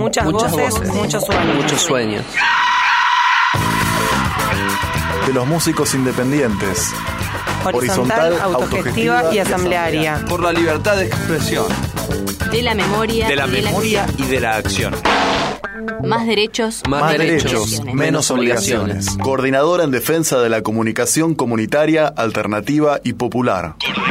Muchas voces, muchos sueños. Muchos sueños. De los músicos independientes. Horizontal, autogestiva y asamblearia. Por la libertad de expresión. De la memoria. De la memoria y de la acción. Más derechos. Más derechos, menos obligaciones. Coordinadora en defensa de la comunicación comunitaria, alternativa y popular.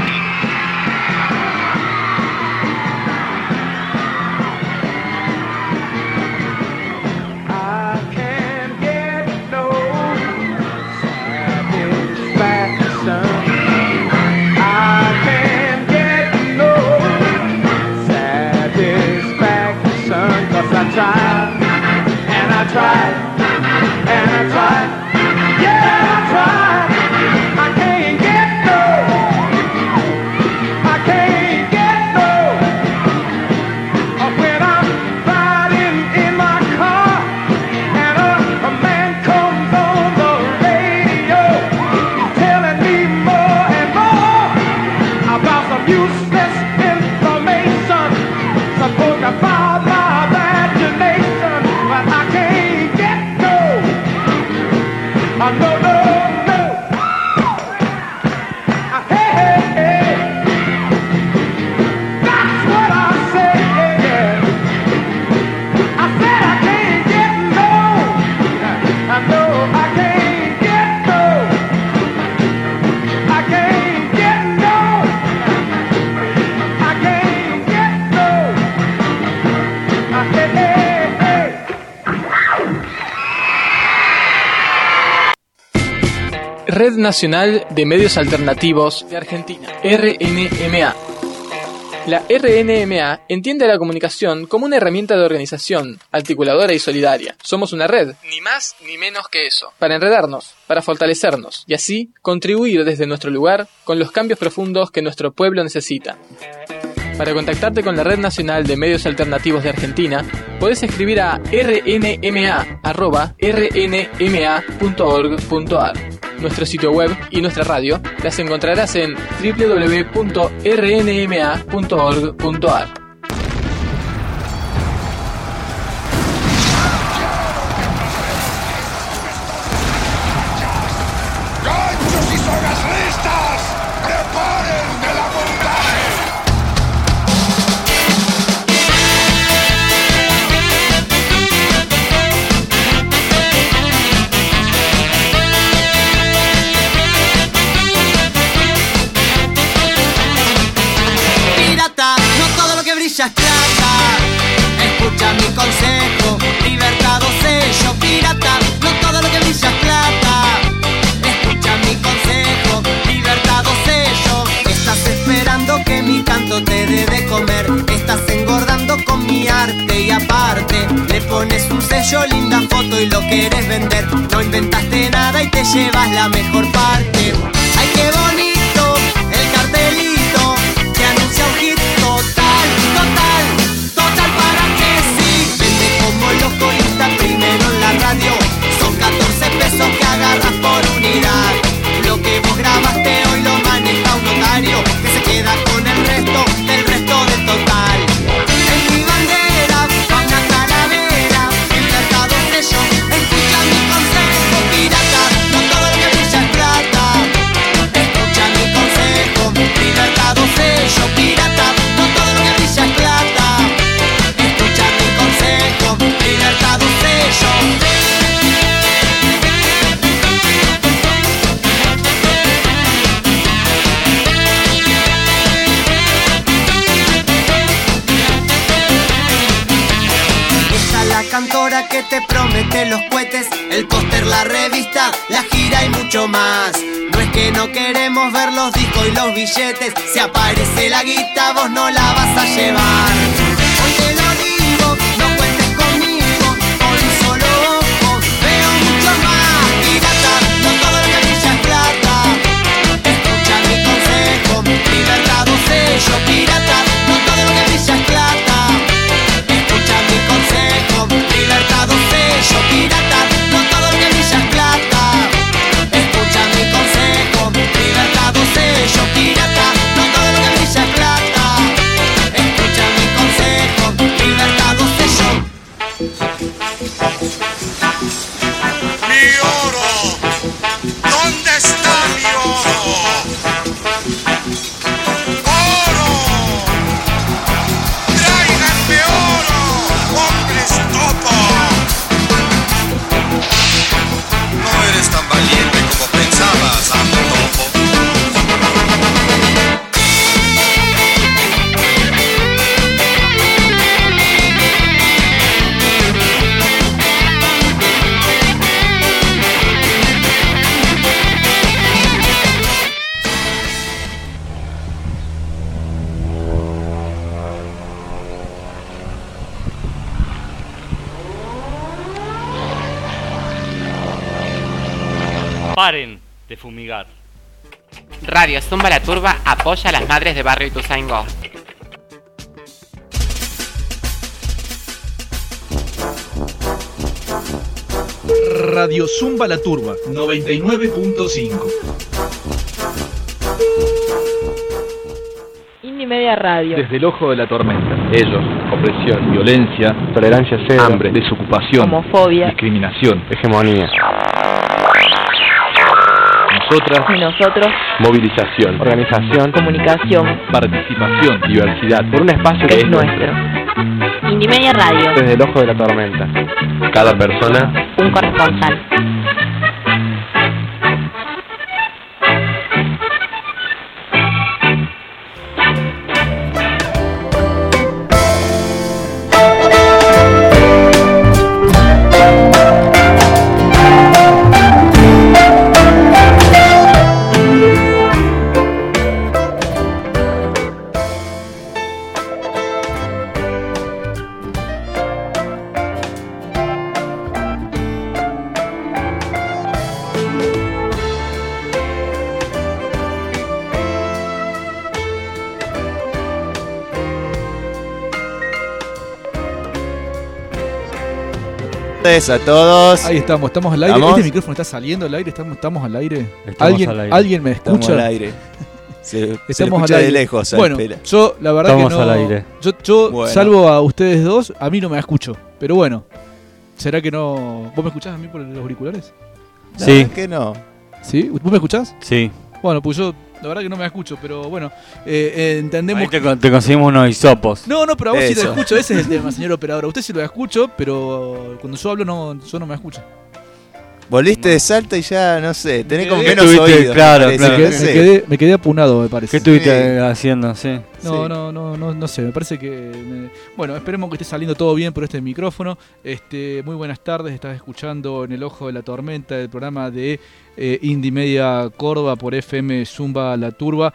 Red Nacional de Medios Alternativos de Argentina, RNMA. La RNMA entiende la comunicación como una herramienta de organización, articuladora y solidaria. Somos una red, ni más ni menos que eso, para enredarnos, para fortalecernos y así contribuir desde nuestro lugar con los cambios profundos que nuestro pueblo necesita. Para contactarte con la Red Nacional de Medios Alternativos de Argentina, podés escribir a rnma@rnma.org.ar. Nuestro sitio web y nuestra radio las encontrarás en www.rnma.org.ar. ¡Ganchos y sogas listas! ¡Preparen el abordaje! brilla es plata. Escucha mi consejo, libertad o sello, pirata. No todo lo que brilla es plata. Escucha mi consejo, libertad o sello. Estás esperando que mi canto te dé de comer. Estás engordando con mi arte y aparte le pones un sello, linda foto y lo quieres vender. No inventaste nada y te llevas la mejor parte. Ay, qué bonito el cartelito que anuncia un hit total, total, total para que sí. Vende como loco y está primero en la radio. Son 14 pesos que agarras por unidad. Lo que vos grabaste hoy lo maneja un notario que se queda con el resto del resto del total. En mi bandera va una calavera, el mercado sello. Escucha mi consejo, pirata, no todo lo que brilla es plata. Escucha mi consejo, libertad o sello, pirata, no todo lo que brilla es plata. Escucha mi consejo, libertad o sello. La cantora que te promete los cohetes, el póster, la revista, la gira y mucho más. No es que no queremos ver los discos y los billetes. Si aparece la guita vos no la vas a llevar. Hoy te lo digo, no cuentes conmigo. Con un solo ojo veo mucho más. Pirata, no todo lo que brilla es plata. Escucha mi consejo, libertad o sello. Pirata, no todo lo que brilla es plata. Escucha mi consejo, libertad o sello, pirata, no todo lo que brilla es plata. Escucha mi consejo, libertad o sello, pirata, no todo lo que brilla es plata. Escucha mi consejo. Paren de fumigar. Radio Zumba La Turba apoya a las madres de Barrio Ituzaingó. Radio Zumba La Turba 99.5. Indie Media Radio. Desde el ojo de la tormenta. Ellos, opresión, violencia, tolerancia cero, hambre, desocupación, homofobia, discriminación, hegemonía. Nosotras y nosotros, movilización, organización, comunicación, participación, diversidad, por un espacio que es nuestro. Indie Media Radio. Desde el ojo de la tormenta. Cada persona, un corresponsal. A todos. Ahí estamos al aire. ¿Estamos? Este micrófono está saliendo al aire, estamos al aire. Al aire. ¿Alguien me escucha? Estamos al aire. Se estamos escucha al aire. de lejos. Bueno, yo la verdad estamos que no. Al aire. Yo bueno. salvo a ustedes dos, a mí no me escucho. Pero bueno, ¿será que no? ¿Vos me escuchás a mí por los auriculares? Sí. ¿Qué no? ¿Sí? ¿Vos me escuchás? Sí. Bueno, pues yo la verdad que no me escucho, pero bueno, entendemos. Ahí te conseguimos unos hisopos. No, pero a vos sí lo escucho, ese es el tema, señor operador. A usted sí lo escucho, pero cuando yo hablo yo no me escucho. Volviste de Salta y ya, no sé, tenés como menos oídos. Claro. Me quedé apunado, me parece. ¿Qué estuviste haciendo? Sí. No sé, me parece que... Bueno, esperemos que esté saliendo todo bien por este micrófono. Muy buenas tardes, estás escuchando En el Ojo de la Tormenta, el programa de Indie Media Córdoba por FM Zumba La Turba.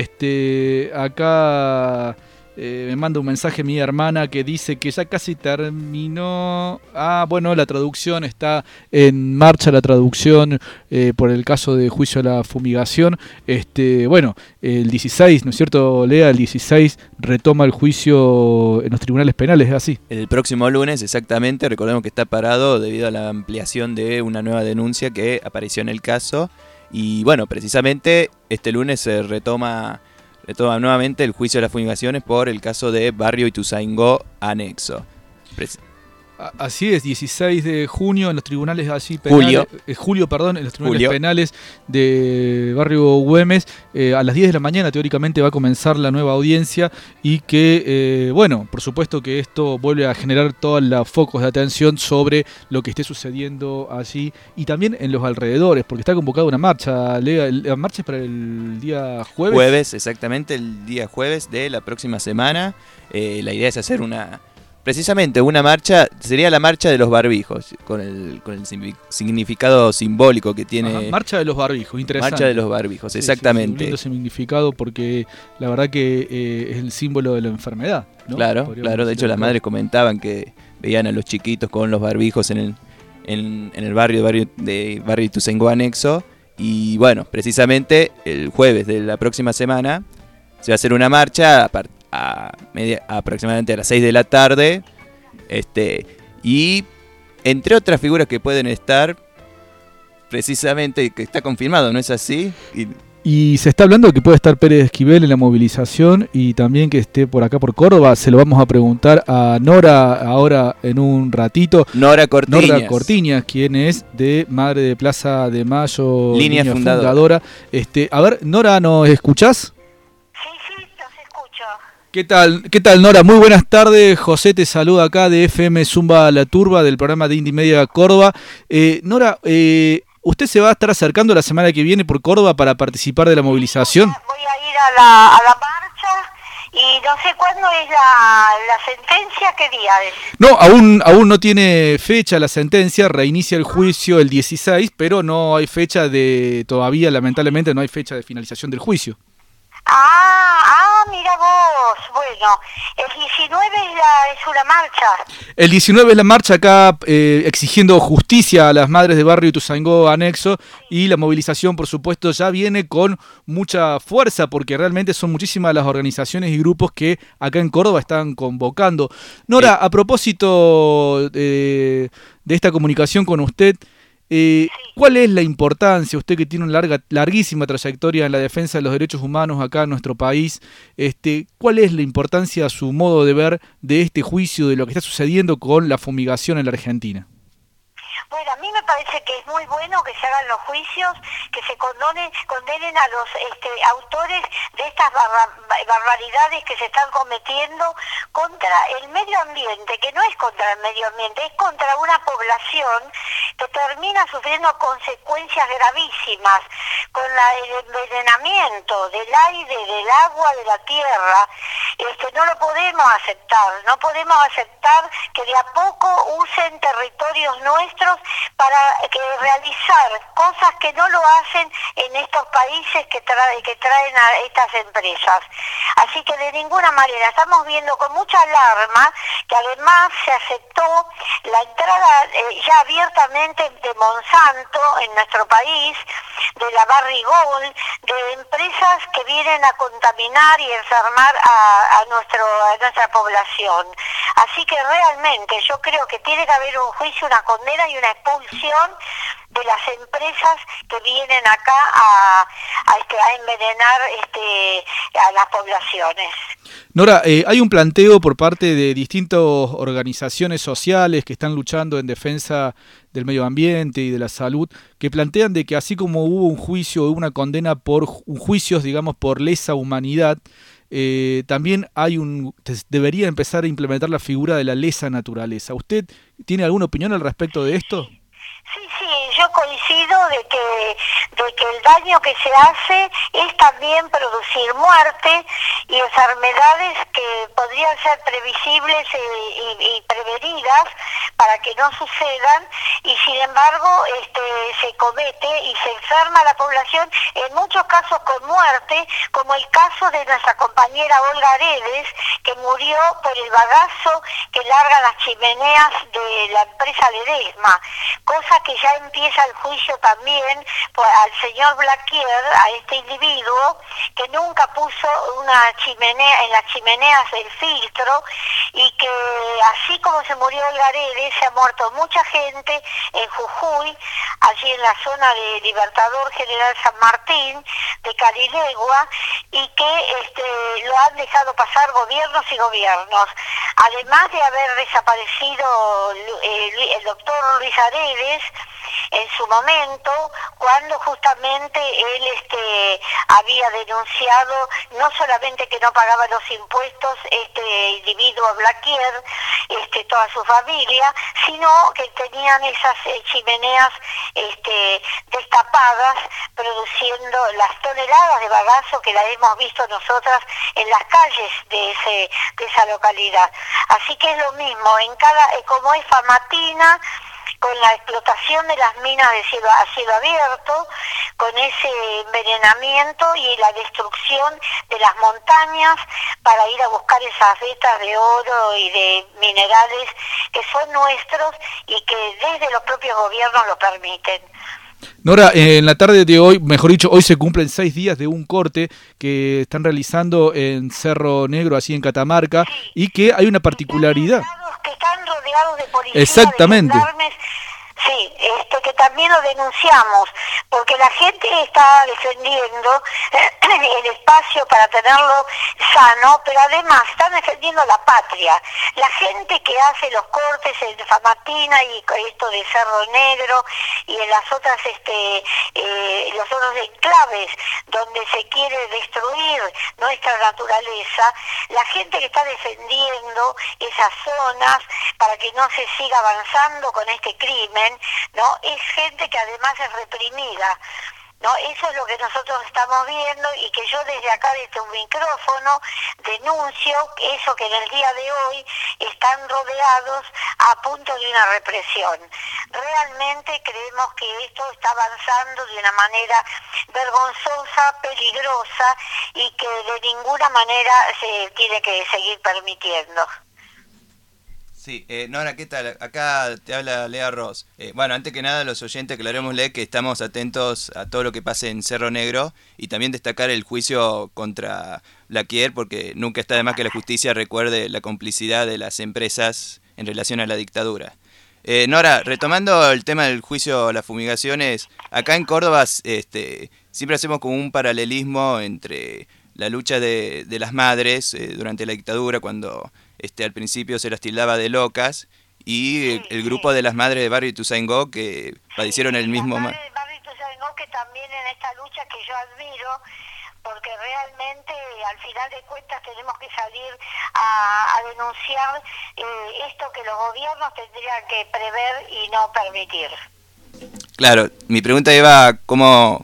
Acá... me manda un mensaje mi hermana que dice que ya casi terminó. Bueno, la traducción está en marcha, la traducción por el caso de juicio a la fumigación. Bueno, el 16, ¿no es cierto, Lea? El 16 retoma el juicio en los tribunales penales, ¿es así? El próximo lunes, exactamente. Recordemos que está parado debido a la ampliación de una nueva denuncia que apareció en el caso. Y bueno, precisamente este lunes se retoma nuevamente el juicio de las fumigaciones por el caso de Barrio Ituzaingó Anexo. Así es, 16 de junio en los tribunales penales, julio, en los tribunales penales de Barrio Güemes, a las 10 de la mañana teóricamente va a comenzar la nueva audiencia y que, bueno, por supuesto que esto vuelve a generar todos los focos de atención sobre lo que esté sucediendo allí y también en los alrededores, porque está convocada una marcha, la marcha es para el día jueves. Jueves, exactamente, el día jueves de la próxima semana. La idea es hacer precisamente una marcha, sería la marcha de los barbijos, con el significado simbólico que tiene. Ajá, marcha de los barbijos, interesante. Marcha de los barbijos, exactamente. Sí, un lindo significado porque la verdad que es el símbolo de la enfermedad, ¿no? Claro, de hecho las madres comentaban que veían a los chiquitos con los barbijos en el barrio de Barrio Ituzaingó Anexo. Y bueno, precisamente el jueves de la próxima semana se va a hacer una marcha aproximadamente a las 6 de la tarde, y entre otras figuras que pueden estar, precisamente, que está confirmado, ¿no es así? Y se está hablando de que puede estar Pérez Esquivel en la movilización y también que esté por acá por Córdoba. Se lo vamos a preguntar a Nora ahora en un ratito. Nora Cortiñas, quien es de Madre de Plaza de Mayo, línea fundadora. A ver, Nora, ¿nos escuchás? ¿Qué tal, Nora? Muy buenas tardes. José te saluda acá de FM Zumba La Turba, del programa de Indie Media Córdoba. Nora, ¿usted se va a estar acercando la semana que viene por Córdoba para participar de la movilización? Voy a ir a la marcha y no sé cuándo es la sentencia, ¿qué día es? No, aún no tiene fecha la sentencia, reinicia el juicio el 16, pero no hay fecha todavía, lamentablemente no hay fecha de finalización del juicio. mira vos, bueno, el 19 es una marcha. El 19 es la marcha acá exigiendo justicia a las madres de Barrio Ituzaingó anexo, y la movilización, por supuesto, ya viene con mucha fuerza porque realmente son muchísimas las organizaciones y grupos que acá en Córdoba están convocando. Nora, a propósito de esta comunicación con usted, ¿cuál es la importancia, usted que tiene una larguísima trayectoria en la defensa de los derechos humanos acá en nuestro país, cuál es la importancia, a su modo de ver, de este juicio, de lo que está sucediendo con la fumigación en la Argentina? Bueno, a mí me parece que es muy bueno que se hagan los juicios, que se condenen a los autores de estas barbaridades que se están cometiendo contra el medio ambiente, que no es contra el medio ambiente, es contra una población que termina sufriendo consecuencias gravísimas con el envenenamiento del aire, del agua, de la tierra. No lo podemos aceptar que de a poco usen territorios nuestros para realizar cosas que no lo hacen en estos países que traen a estas empresas. Así que de ninguna manera, estamos viendo con mucha alarma que además se aceptó la entrada ya abiertamente de Monsanto en nuestro país, de la Barrigol, de empresas que vienen a contaminar y enfermar a nuestra población. Así que realmente yo creo que tiene que haber un juicio, una condena y una expulsión de las empresas que vienen acá a envenenar a las poblaciones. Nora, hay un planteo por parte de distintas organizaciones sociales que están luchando en defensa del medio ambiente y de la salud, que plantean de que así como hubo un juicio o una condena por juicios, digamos, por lesa humanidad, también debería empezar a implementar la figura de la lesa naturaleza. ¿Usted tiene alguna opinión al respecto de esto? Sí, yo coincido de que el daño que se hace es también producir muerte y enfermedades que podrían ser previsibles y prevenidas para que no sucedan, y sin embargo se comete y se enferma la población, en muchos casos con muerte, como el caso de nuestra compañera Olga Aredes, que murió por el bagazo que largan las chimeneas de la empresa Ledesma, cosa que ya empieza el juicio también al señor Blaquier, a este individuo que nunca puso una chimenea en las chimeneas del filtro, y que así como se murió Olga Aredes, se ha muerto mucha gente en Jujuy, allí en la zona de Libertador General San Martín, de Carilegua, y que lo han dejado pasar gobiernos y gobiernos. Además de haber desaparecido el doctor Luis Aredes en su momento, cuando justamente él había denunciado no solamente que no pagaba los impuestos este individuo Blaquier, toda su familia, sino que tenían esas chimeneas destapadas, produciendo las toneladas de bagazo que la hemos visto nosotras en las calles de esa localidad. Así que es lo mismo, como es Famatina, con la explotación de las minas a cielo abierto, con ese envenenamiento y la destrucción de las montañas para ir a buscar esas vetas de oro y de minerales que son nuestros y que desde los propios gobiernos lo permiten. Nora, en la tarde de hoy, mejor dicho, hoy se cumplen 6 días de un corte que están realizando en Cerro Negro, así en Catamarca, sí, y que hay una particularidad. Que están rodeados de policías, exactamente, de gendarmes. Sí, que también lo denunciamos, porque la gente está defendiendo el espacio para tenerlo sano, pero además están defendiendo la patria. La gente que hace los cortes en Famatina y esto de Cerro Negro y en las otras, los otros enclaves donde se quiere destruir nuestra naturaleza, la gente que está defendiendo esas zonas para que no se siga avanzando con este crimen, ¿no? Es gente que además es reprimida, ¿no? Eso es lo que nosotros estamos viendo, y que yo desde acá, desde un micrófono, denuncio eso, que en el día de hoy están rodeados a punto de una represión. realmente creemos que esto está avanzando de una manera vergonzosa, peligrosa y que de ninguna manera se tiene que seguir permitiendo. Sí, Nora, ¿qué tal? Acá te habla Lea Ross. Bueno, antes que nada, los oyentes, aclarémosle que estamos atentos a todo lo que pase en Cerro Negro y también destacar el juicio contra Blaquier, porque nunca está de más que la justicia recuerde la complicidad de las empresas en relación a la dictadura. Nora, retomando el tema del juicio a las fumigaciones, acá en Córdoba siempre hacemos como un paralelismo entre la lucha de las madres durante la dictadura, cuando al principio se las tildaba de locas, y el grupo de las madres de Barrio Ituzaingó que padecieron el mismo mal. Las madres de Barrio Ituzaingó que también en esta lucha que yo admiro, porque realmente al final de cuentas tenemos que salir a denunciar esto que los gobiernos tendrían que prever y no permitir. Claro, mi pregunta iba ¿cómo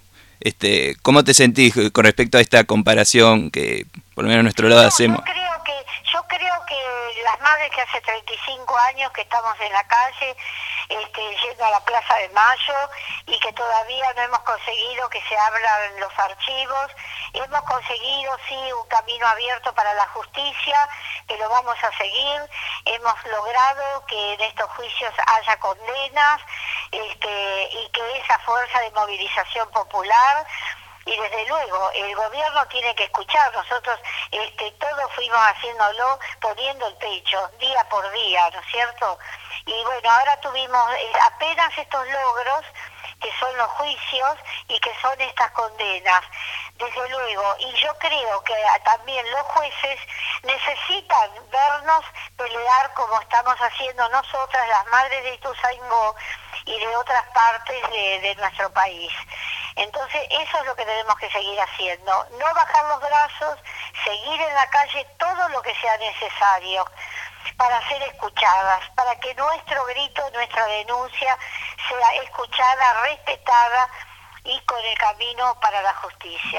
te sentís con respecto a esta comparación que por lo menos nuestro lado hacemos? Yo creo que las madres que hace 35 años que estamos en la calle, yendo a la Plaza de Mayo, y que todavía no hemos conseguido que se abran los archivos, hemos conseguido sí un camino abierto para la justicia, que lo vamos a seguir, hemos logrado que en estos juicios haya condenas, y que esa fuerza de movilización popular. Y desde luego, el gobierno tiene que escuchar. Nosotros todos fuimos haciéndolo, poniendo el pecho, día por día, ¿no es cierto? Y bueno, ahora tuvimos apenas estos logros, que son los juicios y que son estas condenas. Desde luego, y yo creo que también los jueces necesitan vernos pelear como estamos haciendo nosotras, las madres de Ituzaingó y de otras partes de nuestro país. Entonces eso es lo que tenemos que seguir haciendo, no bajar los brazos, seguir en la calle todo lo que sea necesario para ser escuchadas, para que nuestro grito, nuestra denuncia sea escuchada, respetada y con el camino para la justicia.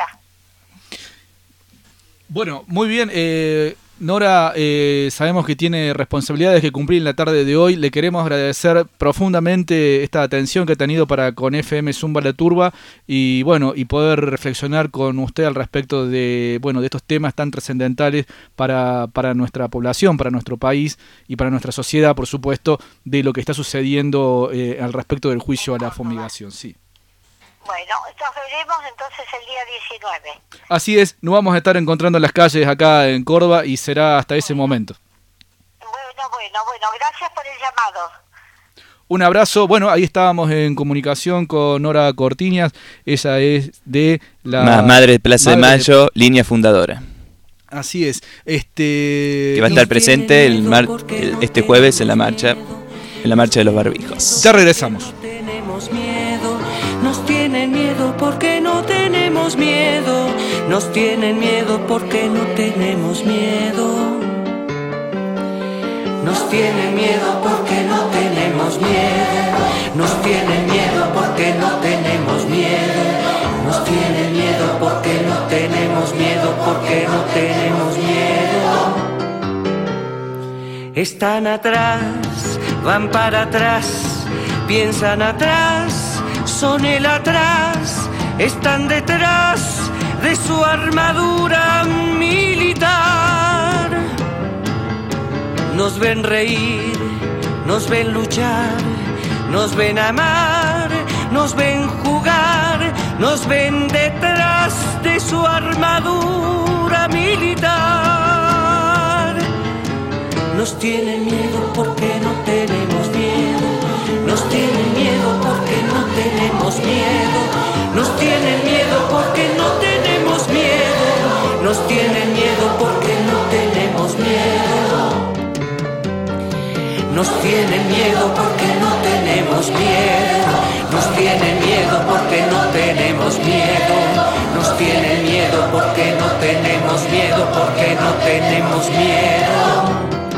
Bueno, muy bien. Nora, sabemos que tiene responsabilidades que cumplir en la tarde de hoy. Le queremos agradecer profundamente esta atención que ha tenido para con FM Zumba la Turba y bueno, y poder reflexionar con usted al respecto de estos temas tan trascendentales para nuestra población, para nuestro país y para nuestra sociedad, por supuesto, de lo que está sucediendo al respecto del juicio a la fumigación. Sí. Bueno, nos veremos entonces el día 19. Así es, nos vamos a estar encontrando en las calles acá en Córdoba y será hasta ese momento. Bueno, gracias por el llamado. Un abrazo. Bueno, ahí estábamos en comunicación con Nora Cortiñas, ella es de la Madre de Plaza de Mayo, línea fundadora. Así es. Que va a estar presente este jueves en la marcha de los barbijos. Ya regresamos. Nos tienen miedo porque no tenemos miedo. Nos tienen miedo porque no tenemos miedo. Nos tienen miedo porque no tenemos miedo. Nos tienen miedo porque no tenemos miedo. Nos tienen miedo porque no tenemos miedo. Porque no tenemos miedo. Están atrás, van para atrás, piensan atrás. Son el atrás, están detrás de su armadura militar. Nos ven reír, nos ven luchar, nos ven amar, nos ven jugar, nos ven detrás de su armadura militar. Nos tienen miedo porque no tenemos miedo. Nos tienen miedo porque no tenemos miedo. Nos tienen miedo porque no tenemos miedo. Nos tienen miedo porque no tenemos miedo. Nos tienen miedo porque no tenemos miedo. Nos tienen miedo porque no tenemos miedo. Nos tienen miedo porque no tenemos miedo. Porque no tenemos miedo.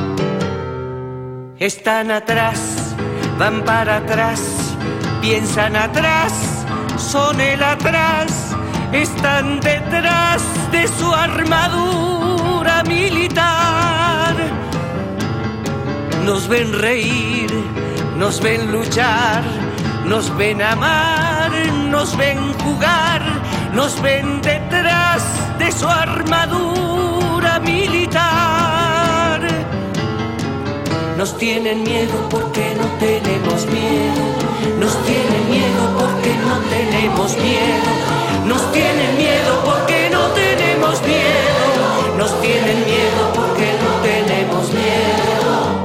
Están atrás, van para atrás, piensan atrás, son el atrás, están detrás de su armadura militar. Nos ven reír, nos ven luchar, nos ven amar, nos ven jugar, nos ven detrás de su armadura militar. Nos tienen miedo porque no tenemos miedo, nos tienen miedo porque no tenemos miedo, nos tienen miedo porque no tenemos miedo, nos tienen miedo porque no tenemos miedo,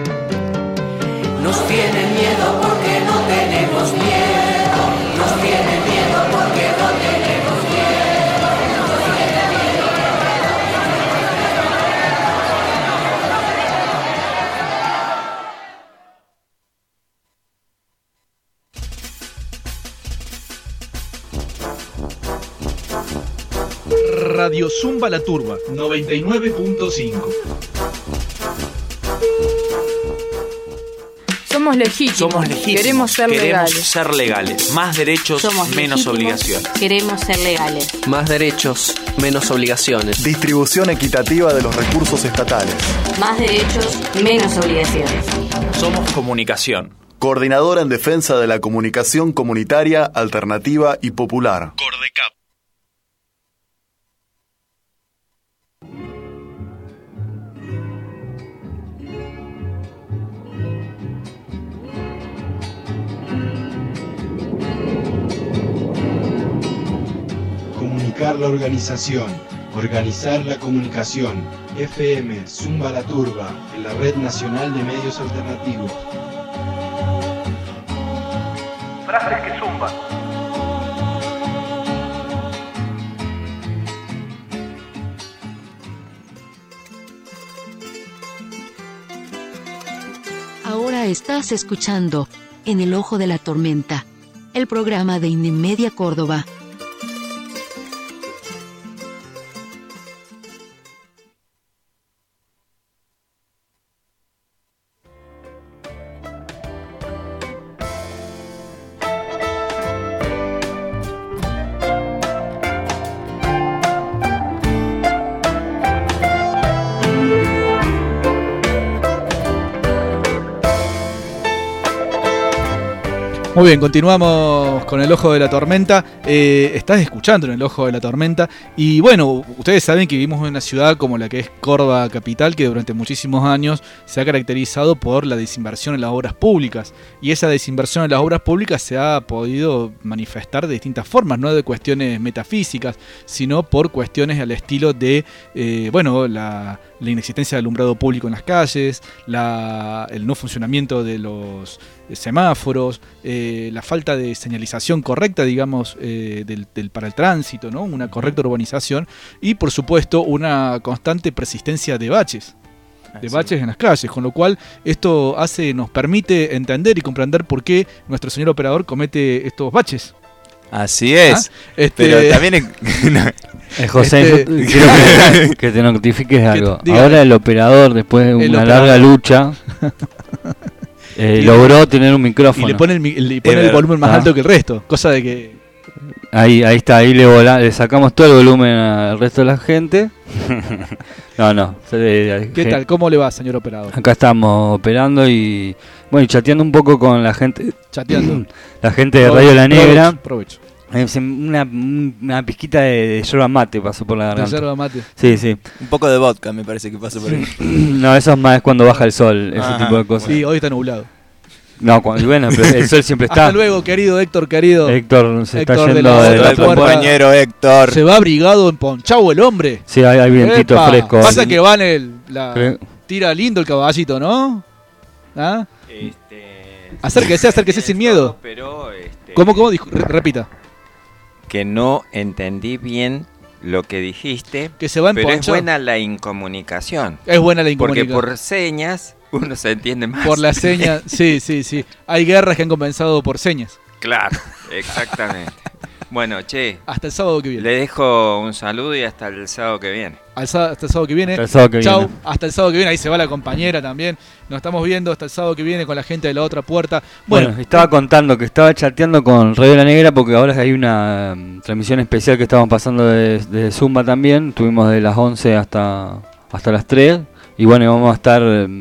nos tienen miedo porque no tenemos miedo, nos tienen miedo porque no tenemos miedo, nos tienen miedo. Radio Zumba La Turba 99.5. Somos legítimos. Queremos ser legales. Más derechos, menos obligaciones. Queremos ser legales. Más derechos, menos obligaciones. Distribución equitativa de los recursos estatales. Más derechos, menos obligaciones. Somos comunicación. Coordinadora en defensa de la comunicación comunitaria, alternativa y popular. Cordecap. Comunicar la organización, organizar la comunicación. FM Zumba La Turba, en la Red Nacional de Medios Alternativos. Frases que zumban. Ahora estás escuchando En el Ojo de la Tormenta, el programa de Indemedia Córdoba. Muy bien, continuamos con El Ojo de la Tormenta. Estás escuchando En el Ojo de la Tormenta. Y bueno, ustedes saben que vivimos en una ciudad como la que es Córdoba capital, que durante muchísimos años se ha caracterizado por la desinversión en las obras públicas. Y esa desinversión en las obras públicas se ha podido manifestar de distintas formas, no de cuestiones metafísicas, sino por cuestiones al estilo de, la inexistencia de alumbrado público en las calles, el no funcionamiento de los semáforos, la falta de señalización correcta, digamos, para el tránsito, ¿no? Una correcta urbanización y, por supuesto, una constante persistencia de baches. En las calles, con lo cual esto nos permite entender y comprender por qué nuestro señor operador comete estos baches. Así es. Pero también José, quiero que te notifiques algo. Ahora el operador, después de una larga lucha, logró tener un micrófono. Y le pone el volumen más alto que el resto, cosa de que... Ahí está, ahí le sacamos todo el volumen al resto de la gente. No. ¿Qué tal? ¿Cómo le va, señor operador? Acá estamos operando y chateando un poco con la gente. La gente de Radio La Negra. Provecho. Una pizquita de yerba mate pasó por la garganta. ¿De yerba mate? Sí. Un poco de vodka me parece que pasó por ahí. No, eso es más cuando baja el sol, ese tipo de cosas. Sí, hoy está nublado. No, pero el sol siempre está. Hasta luego, querido Héctor, querido. Héctor se está Héctor yendo de la compañero Héctor. Se va abrigado en Ponchau el hombre. Sí, hay vientito fresco. Pasa que va tira lindo el caballito, ¿no? ¿Ah? Acérquese sin miedo. Pero, ¿Cómo dijo? Repita. Que no entendí bien lo que dijiste. Que se va en pero Ponchau. Es buena la incomunicación. Es buena la incomunicación. Porque por señas uno se entiende más. Por las señas, sí. Hay guerras que han comenzado por señas. Claro, exactamente. Bueno, hasta el sábado que viene. Le dejo un saludo y hasta el sábado que viene. Hasta el sábado que viene. Chau, hasta el sábado que viene. Ahí se va la compañera también. Nos estamos viendo hasta el sábado que viene con la gente de la otra puerta. Bueno, estaba contando que estaba chateando con Radio La Negra porque ahora hay una transmisión especial que estamos pasando de Zumba también. Tuvimos de las 11 hasta las 3. Y bueno, vamos a estar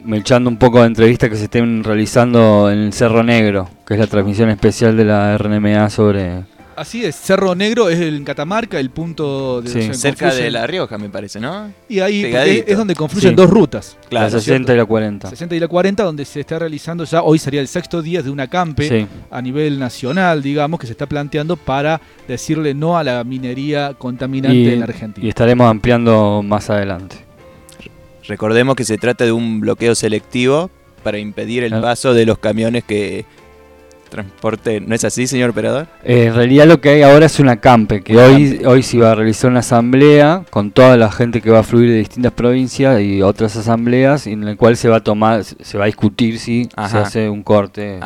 echando un poco de entrevistas que se estén realizando en el Cerro Negro, que es la transmisión especial de la RNMA sobre... Así es, Cerro Negro es en Catamarca, el punto de cerca de La Rioja, me parece, ¿no? Y ahí es donde confluyen dos rutas. Claro, la 60 y la 40. 60 y la 40, donde se está realizando ya, hoy sería el 6º día de un acampe a nivel nacional, digamos, que se está planteando para decirle no a la minería contaminante en Argentina. Y estaremos ampliando más adelante. Recordemos que se trata de un bloqueo selectivo para impedir el paso de los camiones que transporte. ¿No es así, señor operador? En realidad lo que hay ahora es un acampe, que hoy se va a realizar una asamblea con toda la gente que va a fluir de distintas provincias y otras asambleas, en la cual se va a discutir si se hace un corte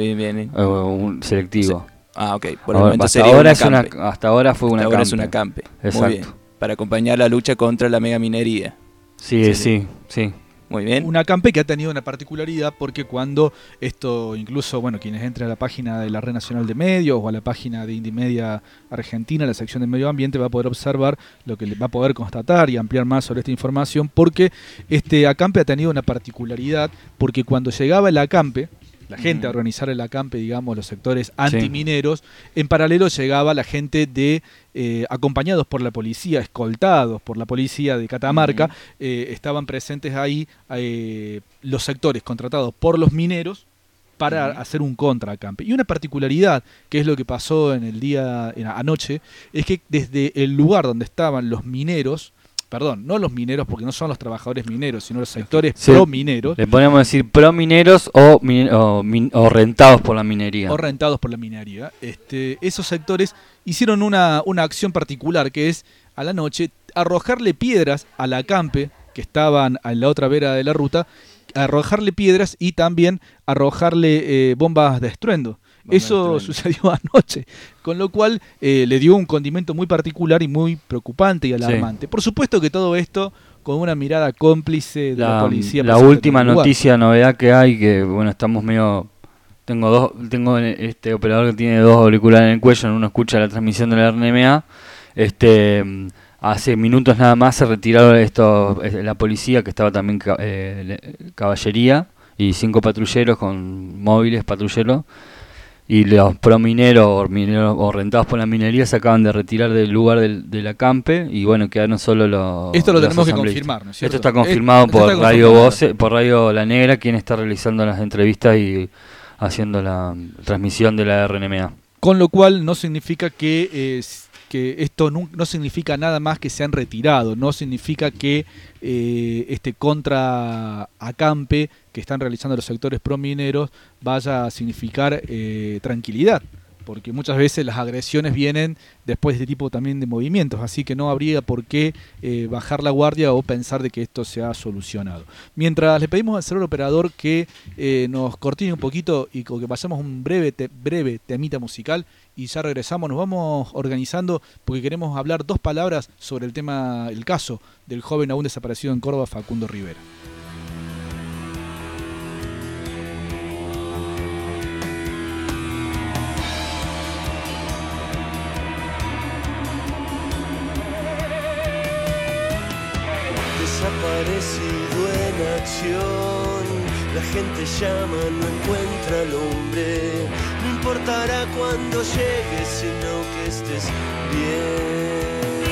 un selectivo. Ok. Por el momento hasta ahora fue un acampe. Ahora es un acampe. Exacto. Muy bien. Para acompañar la lucha contra la megaminería. Sí. Muy bien. Un acampe que ha tenido una particularidad porque cuando esto, incluso, quienes entren a la página de la Red Nacional de Medios o a la página de Indimedia Argentina, la sección de Medio Ambiente, va a poder observar lo que va a poder constatar y ampliar más sobre esta información, porque este acampe ha tenido una particularidad, porque cuando llegaba el acampe, la gente a organizar el acampe, digamos, los sectores antimineros, en paralelo llegaba la gente de acompañados por la policía, escoltados por la policía de Catamarca, estaban presentes ahí los sectores contratados por los mineros para hacer un contraacampe. Y una particularidad, que es lo que pasó en el día anoche, es que desde el lugar donde estaban los mineros, no los mineros porque no son los trabajadores mineros, sino los sectores pro-mineros. Le podemos decir pro-mineros o rentados por la minería. O rentados por la minería. Esos sectores hicieron una acción particular, que es a la noche arrojarle piedras al acampe que estaban en la otra vera de la ruta, arrojarle piedras y también arrojarle bombas de estruendo. Eso sucedió anoche, con lo cual le dio un condimento muy particular y muy preocupante y alarmante. Por supuesto que todo esto con una mirada cómplice de la policía. La última novedad que hay, que estamos medio... Tengo este operador que tiene 2 auriculares en el cuello, en uno escucha la transmisión de la RNMA. Hace minutos nada más se retiraron la policía, que estaba también caballería, y 5 patrulleros con móviles patrulleros. Y los promineros o rentados por la minería se acaban de retirar del lugar del acampe y quedaron solo los... Esto lo tenemos que confirmar, ¿no es cierto? Esto está confirmado por Radio Voce, por Radio La Negra, quien está realizando las entrevistas y haciendo la transmisión de la RNMA. Con lo cual no significa que esto no significa nada más que se han retirado, no significa que este contra acampe que están realizando los sectores promineros vaya a significar tranquilidad, porque muchas veces las agresiones vienen después de este tipo también de movimientos, así que no habría por qué bajar la guardia o pensar de que esto se ha solucionado. Mientras le pedimos al señor operador que nos cortine un poquito y que pasemos un breve temita musical y ya regresamos, nos vamos organizando porque queremos hablar 2 palabras sobre el caso del joven aún desaparecido en Córdoba, Facundo Rivera. Desaparecido en acción, la gente llama, no encuentra al hombre. No importará cuando llegues, sino que estés bien.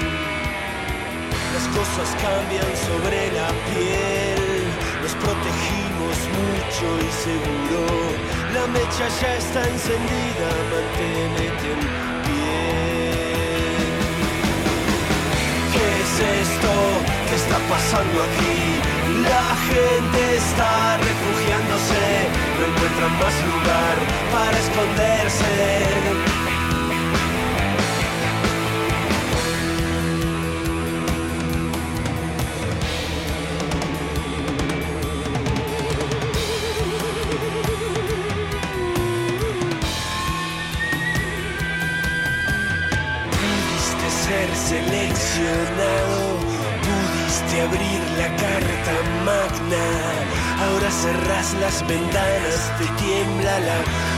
Las cosas cambian sobre la piel, nos protegimos mucho y seguro. La mecha ya está encendida, manténete en pie. ¿Qué es esto? ¿Qué está pasando aquí? La gente está refugiándose, no encuentran más lugar para esconderse. Pudiste ser seleccionado, pudiste abrir la carta magna, ahora cerrás las ventanas, te tiembla la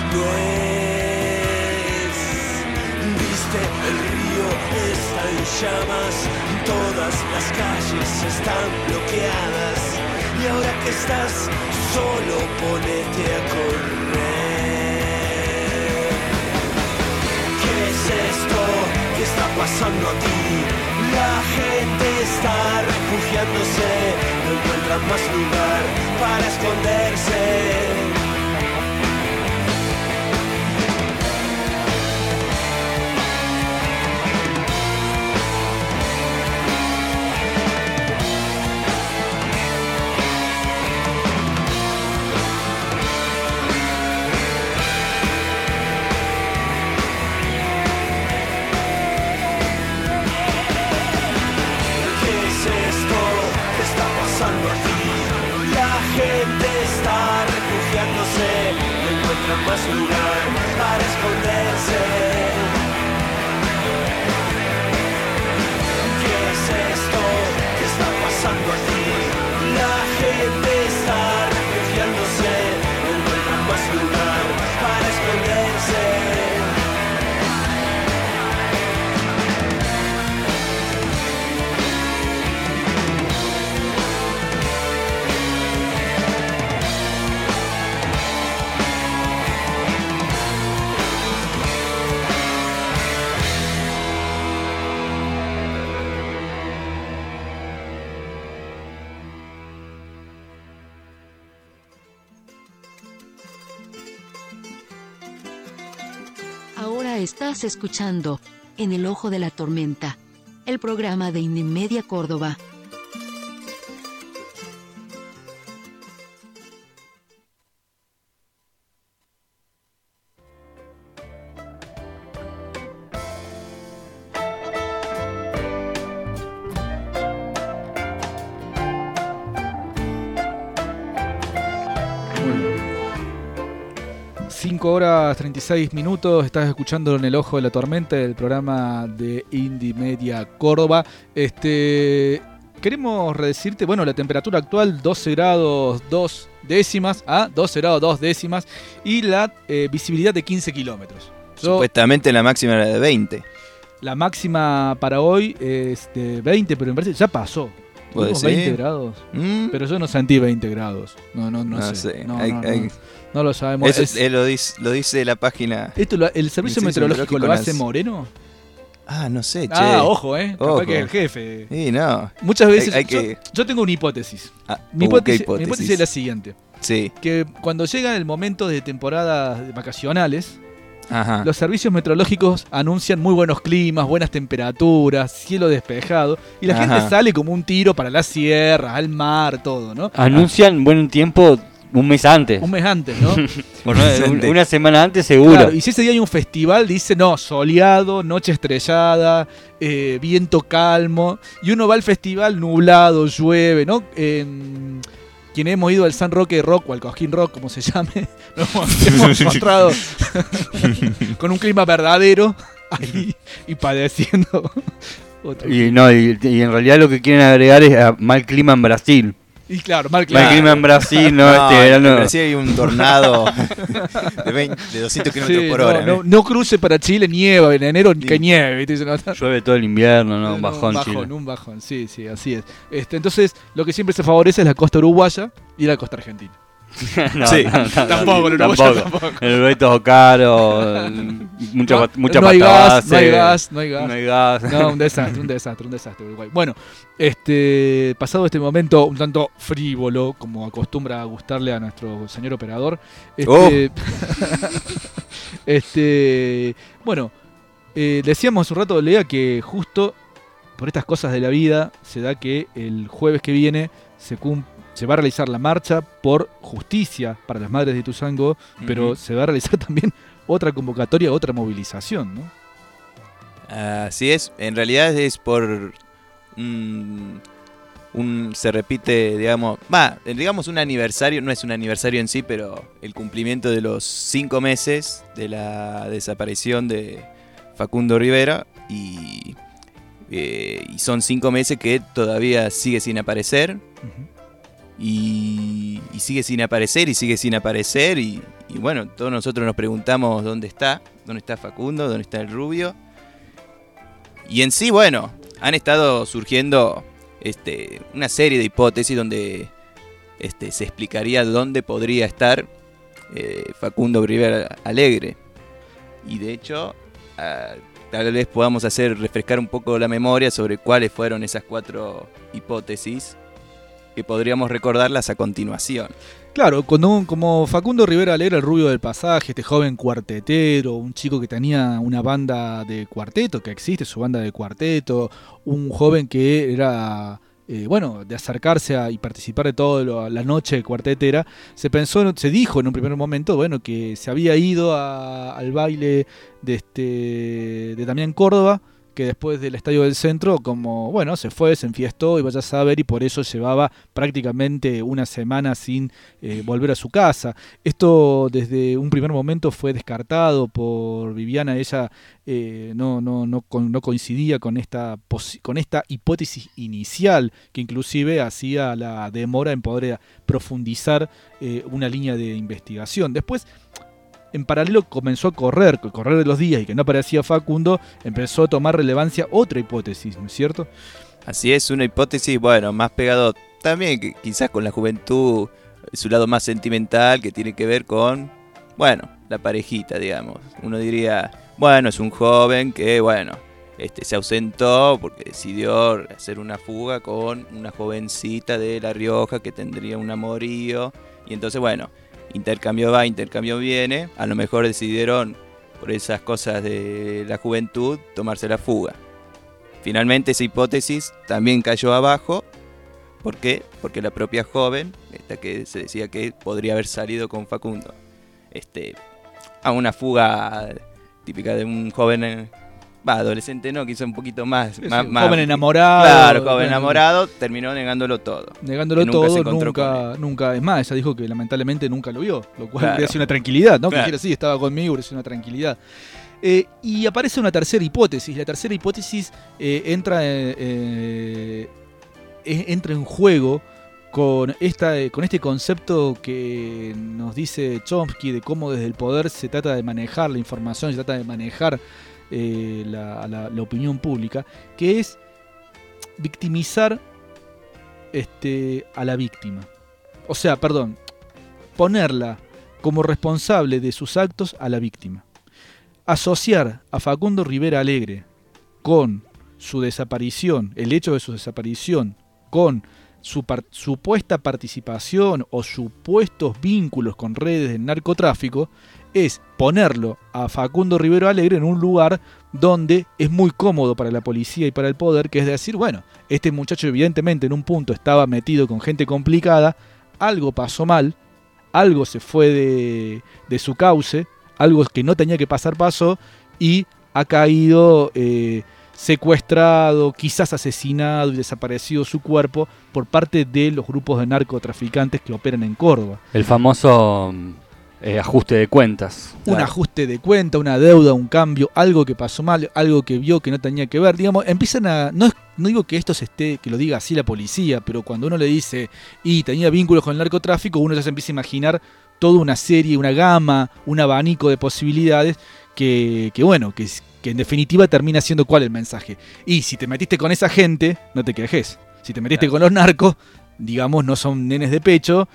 nuez. Viste, el río está en llamas, todas las calles están bloqueadas y Y ahora que estás solo, ponete a correr. ¿Qué es esto que está pasando aquí? La gente está refugiándose, no encuentran más lugar para esconderse. Más lugar para esconderse. ¿Qué es esto que está pasando aquí? La gente está refugiándose, no encuentran más lugar para esconderse. Ahora estás escuchando En el Ojo de la Tormenta, el programa de Indimedia Córdoba. Horas 36 minutos, estás escuchando En el Ojo de la Tormenta, el programa de Indimedia Córdoba. Queremos redecirte, bueno, la temperatura actual 12 grados 2 décimas, 12 grados 2 décimas y la visibilidad de 15 kilómetros. Supuestamente la máxima era de 20. La máxima para hoy es de 20, pero me parece que ya pasó. ¿Tuvimos 20 grados? Pero yo no sentí 20 grados. No sé. No lo sabemos. Eso lo dice la página. ¿El servicio meteorológico lo hace Moreno? No sé, che. Ojo, capaz que es el jefe. Sí, no. Muchas veces yo tengo una hipótesis. Mi hipótesis es la siguiente. Sí. Que cuando llega el momento de temporadas vacacionales, ajá, los servicios meteorológicos anuncian muy buenos climas, buenas temperaturas, cielo despejado, y la gente sale como un tiro para la sierra, al mar, todo, ¿no? Anuncian buen tiempo un mes antes. Un mes antes, ¿no? Una semana antes seguro. Claro, y si ese día hay un festival, dice, no, soleado, noche estrellada, viento calmo, y uno va al festival nublado, llueve, ¿no? Quien hemos ido al San Roque Rock o al Cosquín Rock, como se llame, nos hemos encontrado con un clima verdadero ahí y padeciendo. Y en realidad lo que quieren agregar es mal clima en Brasil. Y claro, mal clima en Brasil, no, en Brasil hay un tornado de 200 kilómetros por hora. No cruce para Chile, nieva en enero, que nieve. Llueve todo el invierno, ¿no? Un bajón, un bajón, sí, así es. Entonces, lo que siempre se favorece es la costa uruguaya y la costa argentina. Tampoco. El Uruguay todo caro, mucha pasta no hay gas. No, un desastre Uruguay. Bueno, pasado este momento un tanto frívolo, como acostumbra a gustarle a nuestro señor operador, bueno, decíamos hace un rato, Lea, que justo por estas cosas de la vida se da que el jueves que viene se va a realizar la marcha por justicia para las madres de Ituzaingó, pero se va a realizar también otra convocatoria, otra movilización, ¿no? Así es, en realidad es por se repite, digamos un aniversario, no es un aniversario en sí, pero el cumplimiento de los 5 meses de la desaparición de Facundo Rivera y son 5 meses que todavía sigue sin aparecer. Y sigue sin aparecer y bueno, todos nosotros nos preguntamos dónde está Facundo, dónde está el rubio. Y en sí, bueno, han estado surgiendo una serie de hipótesis donde se explicaría dónde podría estar Facundo Rivera Alegre. Y de hecho, tal vez podamos refrescar un poco la memoria sobre cuáles fueron esas 4 hipótesis que podríamos recordarlas a continuación. Claro, como Facundo Rivera Alegre, el rubio del pasaje, este joven cuartetero, un chico que tenía una banda de cuarteto, que existe su banda de cuarteto, un joven que era, de acercarse y participar de toda la noche cuartetera, se dijo en un primer momento, que se había ido al baile de Damián Córdoba, que después del Estadio del Centro, se fue, se enfiestó y vaya a saber, y por eso llevaba prácticamente una semana sin volver a su casa. Esto desde un primer momento fue descartado por Viviana. Ella no coincidía con esta hipótesis inicial, que inclusive hacía la demora en poder profundizar una línea de investigación. Después, en paralelo comenzó a correr de los días y que no aparecía Facundo, empezó a tomar relevancia otra hipótesis, ¿no es cierto? Así es, una hipótesis, más pegado también que quizás con la juventud, su lado más sentimental, que tiene que ver con, la parejita, digamos. Uno diría, es un joven que, se ausentó porque decidió hacer una fuga con una jovencita de La Rioja que tendría un amorío, y entonces, intercambio va, intercambio viene, a lo mejor decidieron, por esas cosas de la juventud, tomarse la fuga. Finalmente esa hipótesis también cayó abajo. ¿Por qué? Porque la propia joven, esta que se decía que podría haber salido con Facundo, a una fuga típica de un joven, adolescente no, quizá un poquito más, joven enamorado. Claro, joven enamorado, terminó negándolo todo. Nunca, es más, ella dijo que lamentablemente nunca lo vio, lo cual hubiera sido una tranquilidad, ¿no? Claro. Que sí, estaba conmigo, hubiera sido una tranquilidad. Y aparece una tercera hipótesis. La tercera hipótesis entra en juego con este concepto que nos dice Chomsky de cómo desde el poder se trata de manejar la información, se trata de manejar la opinión pública, que es victimizar a la víctima. O sea, ponerla como responsable de sus actos a la víctima. Asociar a Facundo Rivera Alegre con su desaparición, el hecho de su desaparición, con su supuesta participación o supuestos vínculos con redes de narcotráfico, es ponerlo a Facundo Rivera Alegre en un lugar donde es muy cómodo para la policía y para el poder, que es decir, este muchacho evidentemente en un punto estaba metido con gente complicada, algo pasó mal, algo se fue de su cauce, algo que no tenía que pasar pasó, y ha caído secuestrado, quizás asesinado y desaparecido su cuerpo por parte de los grupos de narcotraficantes que operan en Córdoba. El famoso ajuste de cuentas. Un ajuste de cuenta, una deuda, un cambio, algo que pasó mal, algo que vio que no tenía que ver. Digamos, empiezan a... No digo que esto que lo diga así la policía, pero cuando uno le dice y tenía vínculos con el narcotráfico, uno ya se empieza a imaginar toda una serie, una gama, un abanico de posibilidades que en definitiva termina siendo ¿cuál el mensaje? Y si te metiste con esa gente, no te quejes. Si te metiste con los narcos, digamos, no son nenes de pecho,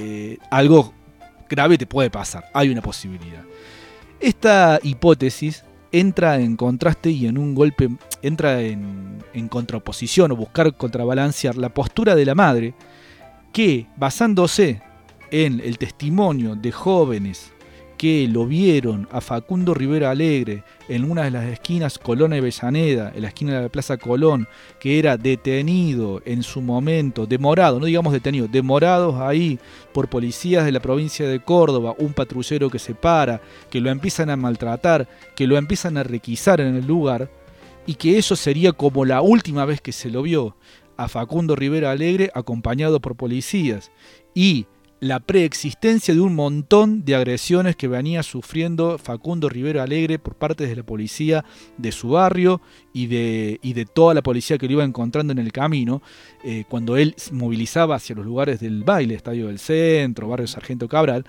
algo grave te puede pasar, hay una posibilidad. Esta hipótesis entra en contraste y en un golpe, entra en contraposición o buscar contrabalancear la postura de la madre, que basándose en el testimonio de jóvenes que lo vieron a Facundo Rivera Alegre en una de las esquinas Colón y Avellaneda, en la esquina de la Plaza Colón, que era detenido en su momento, demorado, no digamos detenido, demorados ahí por policías de la provincia de Córdoba, un patrullero que se para, que lo empiezan a maltratar, que lo empiezan a requisar en el lugar, y que eso sería como la última vez que se lo vio a Facundo Rivera Alegre acompañado por policías, y la preexistencia de un montón de agresiones que venía sufriendo Facundo Rivera Alegre por parte de la policía de su barrio y de toda la policía que lo iba encontrando en el camino, cuando él movilizaba hacia los lugares del baile, Estadio del Centro, Barrio Sargento Cabral,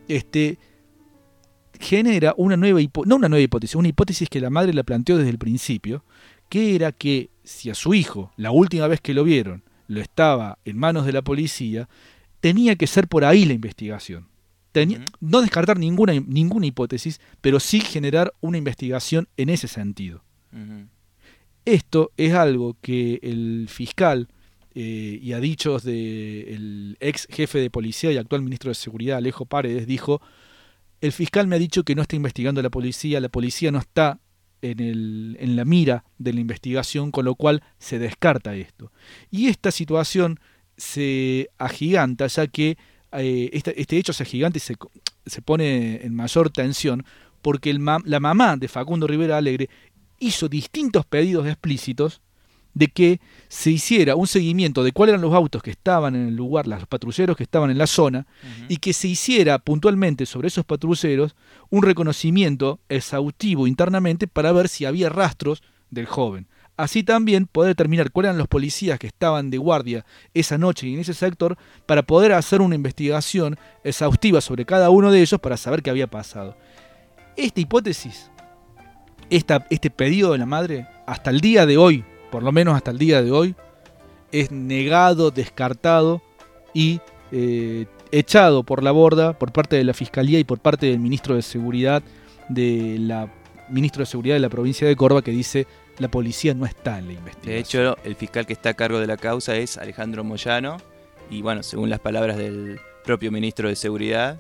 genera una hipótesis que la madre la planteó desde el principio, que era que si a su hijo, la última vez que lo vieron, lo estaba en manos de la policía, tenía que ser por ahí la investigación. No descartar ninguna hipótesis, pero sí generar una investigación en ese sentido. Esto es algo que el fiscal, y a dichos del ex jefe de policía y actual ministro de Seguridad, Alejo Paredes, dijo: el fiscal me ha dicho que no está investigando a la policía no está en la mira de la investigación, con lo cual se descarta esto. Y esta situación se agiganta, ya que este hecho se agiganta y se pone en mayor tensión, porque la mamá de Facundo Rivera Alegre hizo distintos pedidos explícitos de que se hiciera un seguimiento de cuáles eran los autos que estaban en el lugar, los patrulleros que estaban en la zona, y que se hiciera puntualmente sobre esos patrulleros un reconocimiento exhaustivo internamente para ver si había rastros del joven. Así también poder determinar cuáles eran los policías que estaban de guardia esa noche y en ese sector, para poder hacer una investigación exhaustiva sobre cada uno de ellos para saber qué había pasado. Esta hipótesis, este pedido de la madre, hasta el día de hoy, por lo menos hasta el día de hoy, es negado, descartado y echado por la borda por parte de la Fiscalía y por parte del ministro de Seguridad de la provincia de Córdoba, que dice: la policía no está en la investigación. De hecho, el fiscal que está a cargo de la causa es Alejandro Moyano, y bueno, según las palabras del propio ministro de Seguridad,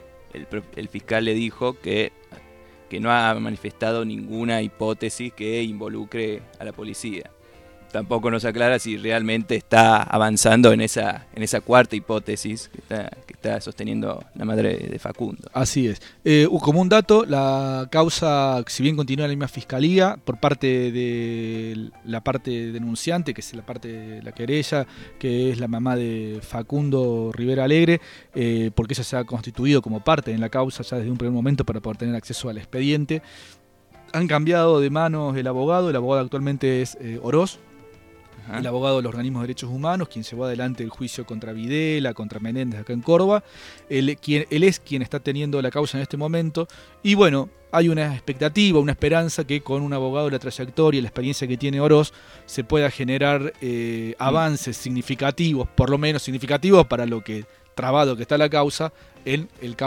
el fiscal le dijo que no ha manifestado ninguna hipótesis que involucre a la policía. Tampoco nos aclara si realmente está avanzando en esa cuarta hipótesis que está sosteniendo la madre de Facundo. Así es. Como un dato, la causa, si bien continúa en la misma fiscalía, por parte de la parte denunciante, que es la parte de la querella, que es la mamá de Facundo Rivera Alegre, porque ella se ha constituido como parte en la causa ya desde un primer momento para poder tener acceso al expediente. Han cambiado de manos el abogado actualmente es Oroz, el abogado de los organismos de derechos humanos, quien llevó adelante el juicio contra Videla, contra Menéndez acá en Córdoba. Él es quien está teniendo la causa en este momento. Y bueno, hay una expectativa, una esperanza que con un abogado de la trayectoria y la experiencia que tiene Oroz se pueda generar avances significativos, por lo menos significativos para lo que trabado que está la causa, en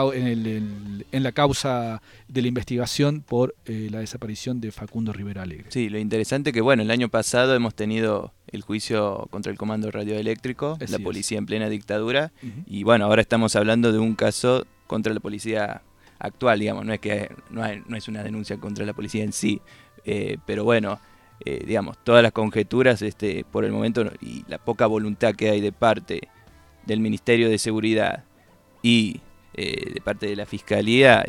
la causa de la investigación por la desaparición de Facundo Rivera Alegre. Sí, lo interesante que el año pasado hemos tenido el juicio contra el Comando Radioeléctrico, la policía en plena dictadura, y ahora estamos hablando de un caso contra la policía actual, digamos, no es una denuncia contra la policía en sí, pero digamos, todas las conjeturas por el momento y la poca voluntad que hay de parte del Ministerio de Seguridad y de parte de la Fiscalía,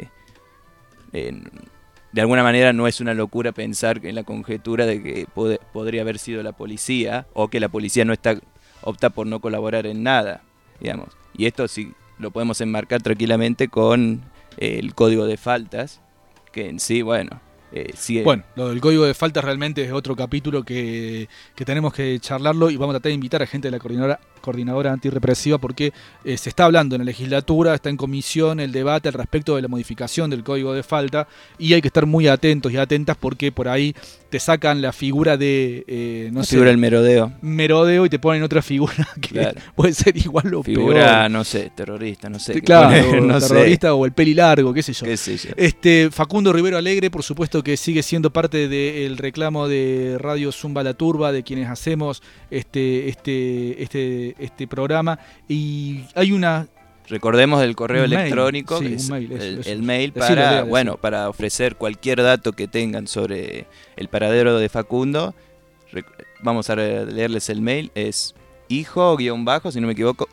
de alguna manera no es una locura pensar en la conjetura de que podría haber sido la policía, o que la policía opta por no colaborar en nada, digamos. Y esto sí lo podemos enmarcar tranquilamente con el Código de Faltas, que en sí, sigue. Bueno, lo del Código de Faltas realmente es otro capítulo que tenemos que charlarlo, y vamos a tratar de invitar a gente de la coordinadora antirrepresiva, porque se está hablando en la legislatura, está en comisión el debate al respecto de la modificación del Código de Falta, y hay que estar muy atentos y atentas, porque por ahí te sacan la figura de figura del merodeo, y te ponen otra figura que puede ser igual o figura, peor. Terrorista, no sé. Claro, no terrorista sé. O el peli largo, qué sé yo. Facundo Rivera Alegre, por supuesto que sigue siendo parte del reclamo de Radio Zumba La Turba, de quienes hacemos este programa, y hay una... Recordemos del correo electrónico, que es el mail para ofrecer cualquier dato que tengan sobre el paradero de Facundo. Vamos a leerles el mail, es hijo-, si no me equivoco,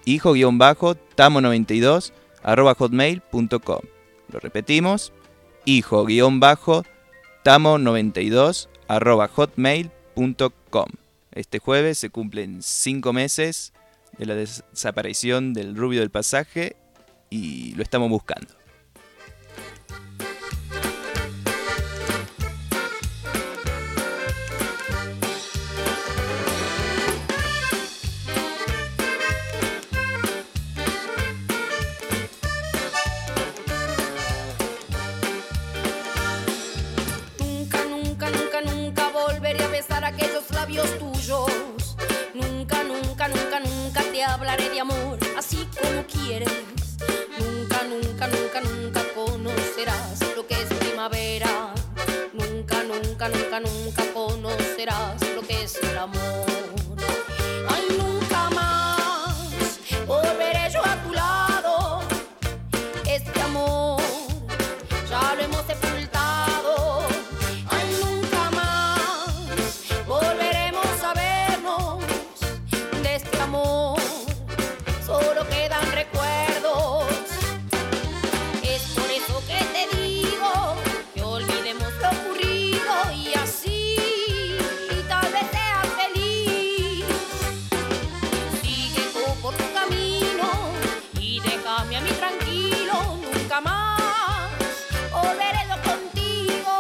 hijo-tamo92@hotmail.com. Lo repetimos, hijo-tamo92@hotmail.com. Este jueves se cumplen 5 meses de la desaparición del Rubio del Pasaje, y lo estamos buscando. Nunca, nunca, nunca, nunca volveré a besar aquellos labios tuyos. Nunca, nunca, nunca, nunca te hablaré de amor, así amor. Ay, nunca más volveré yo a tu lado. Este amor ya lo hemos sepultado. Ay, nunca más volveremos a vernos. De este amor solo quedan recuerdos. Es por eso que te digo que olvidemos lo ocurrido y así tal vez seas feliz. Sigue tú por tu camino y déjame a mí tranquilo. Nunca más volveré yo contigo.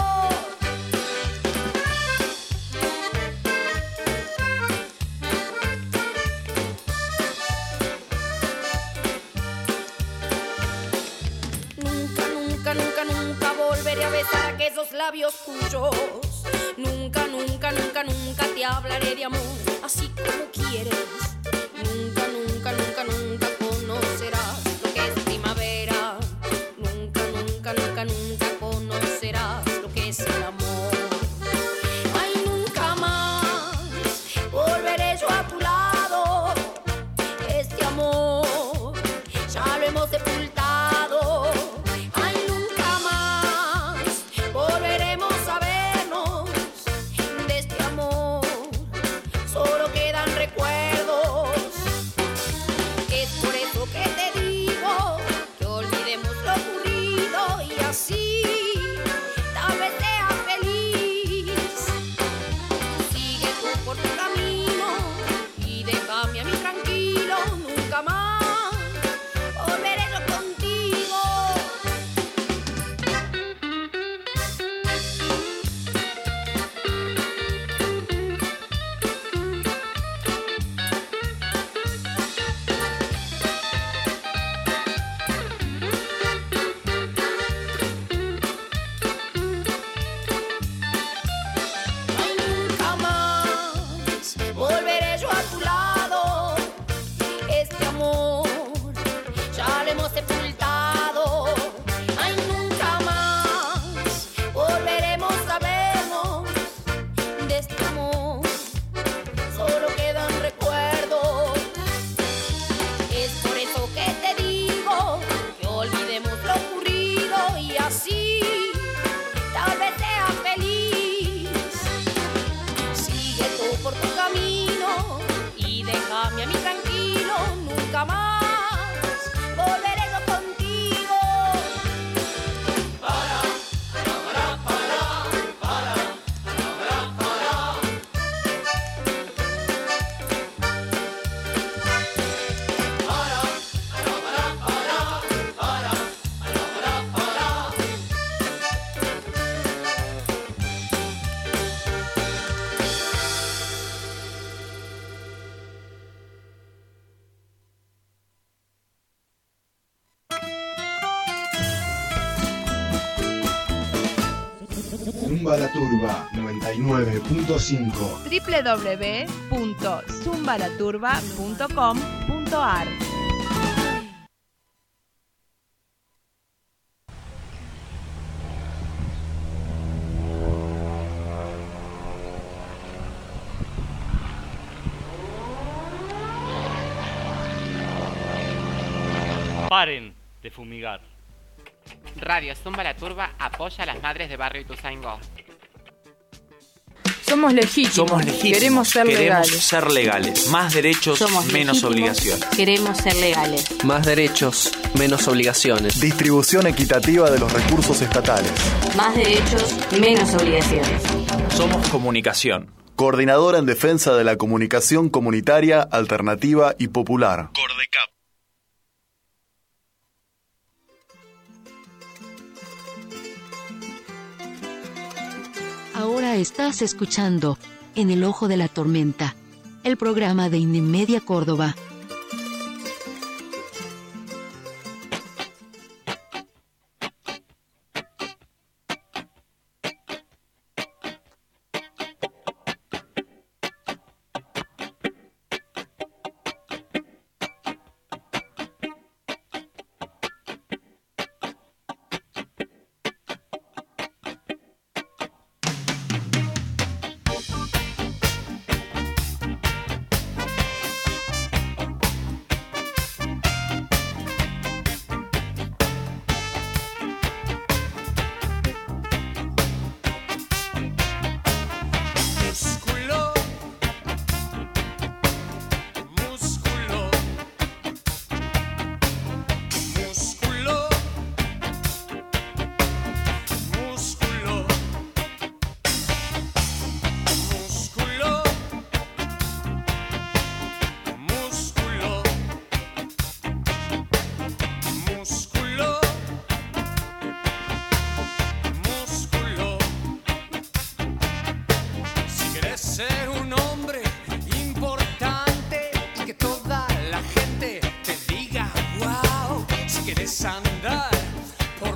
Nunca, nunca, nunca, nunca volveré a besar aquellos labios tuyos. Nunca, nunca, nunca, nunca te hablaré de amor así como quieres. Nunca, nunca, nunca, nunca conocerás lo que es primavera. Nunca, nunca, nunca, nunca conocerás lo que es el amor. Ay, nunca más volveré yo a tu lado. Este amor ya lo hemos sepultado. Ay, nunca más volveremos a vernos. De este amor solo quedan recuerdos. Es por eso que te digo que olvidemos lo ocurrido y así tal vez seas feliz. Sigue tú por tu camino y déjame a mí tranquilo. Nunca más volveré yo contigo. Ay, nunca más volveré yo a tu lado. Este amor ya lo hemos sepultado. Ay, nunca más volveremos a vernos. De este amor solo quedan recuerdos. Es por eso que te digo que olvidemos lo ocurrido y así tal vez seas feliz. Sigue tú por tu camino y déjame a mí tranquilo. Nunca más volveré yo contigo. Zumba la Turba 99.5. www.zumbalaturba.com.ar. Paren de fumigar. Radio Zumba la Turba apoya a las madres de Barrio Ituzaingó. Somos legítimos. Queremos ser legales. Más derechos, menos obligaciones. Queremos ser legales. Más derechos, menos obligaciones. Distribución equitativa de los recursos estatales. Más derechos, menos obligaciones. Somos comunicación. Coordinadora en defensa de la comunicación comunitaria, alternativa y popular. Cordecap. Ahora estás escuchando En el Ojo de la Tormenta, el programa de Indemedia Córdoba.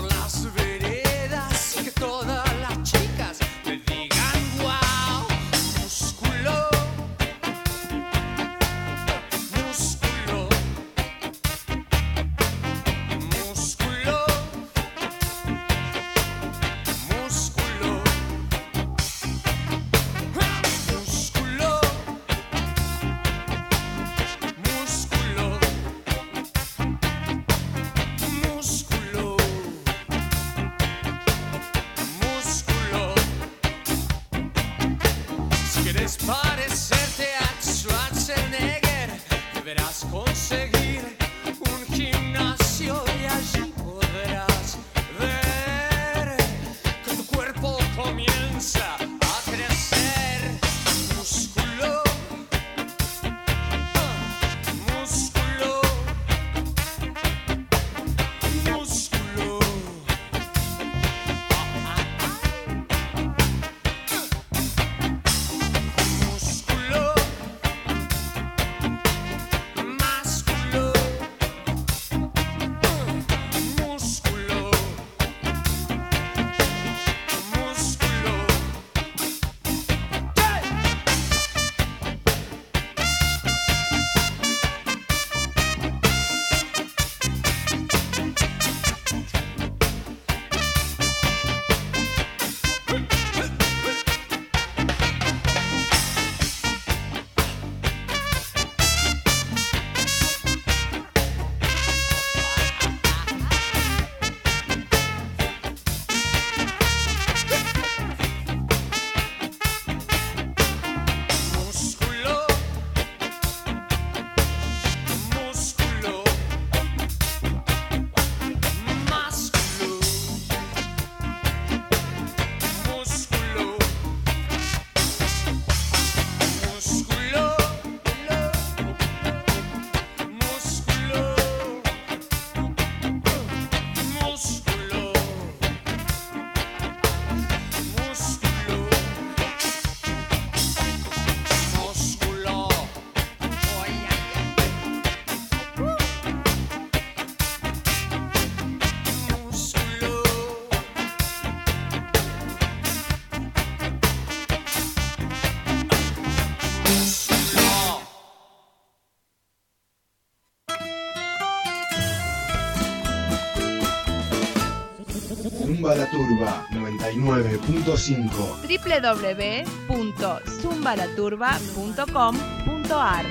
Zumba la Turba 99.5 www.zumbalaturba.com.ar.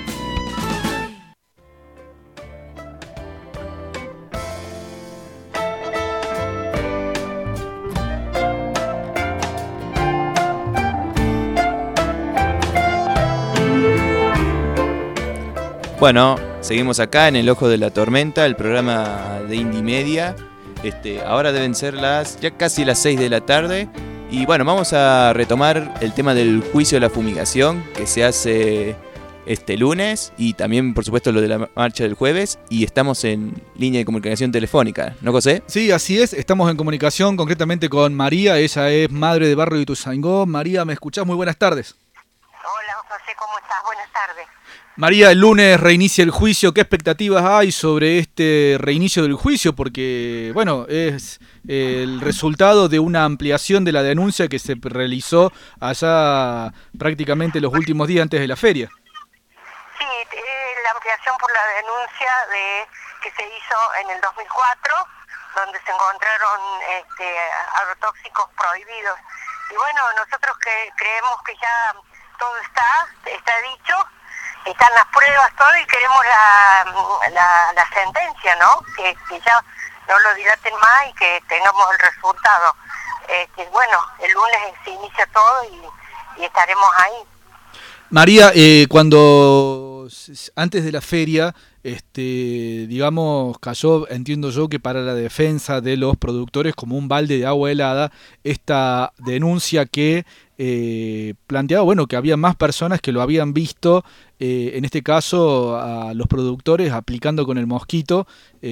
Bueno, seguimos acá en El Ojo de la Tormenta, el programa de Indie Media. Ahora deben ser ya casi las 6 de la tarde. Y bueno, vamos a retomar el tema del juicio de la fumigación que se hace este lunes. Y también, por supuesto, lo de la marcha del jueves. Y estamos en línea de comunicación telefónica, ¿no, José? Sí, así es. Estamos en comunicación concretamente con María. Ella es madre de Barrio Ituzaingó. María, ¿me escuchás? Muy buenas tardes. Hola, José, ¿cómo estás? Buenas tardes. María, el lunes reinicia el juicio. ¿Qué expectativas hay sobre este reinicio del juicio? Porque, bueno, es el resultado de una ampliación de la denuncia que se realizó allá prácticamente los últimos días antes de la feria. Sí, la ampliación por la denuncia que se hizo en el 2004, donde se encontraron agrotóxicos prohibidos. Y bueno, nosotros creemos que ya todo está dicho. Están las pruebas, todo, y queremos la sentencia, ¿no? Que ya no lo dilaten más y que tengamos el resultado. Bueno, el lunes se inicia todo y estaremos ahí. María, cuando antes de la feria, digamos, cayó, entiendo yo, que para la defensa de los productores como un balde de agua helada, esta denuncia que planteaba, bueno, que había más personas que lo habían visto, en este caso a los productores aplicando con el mosquito,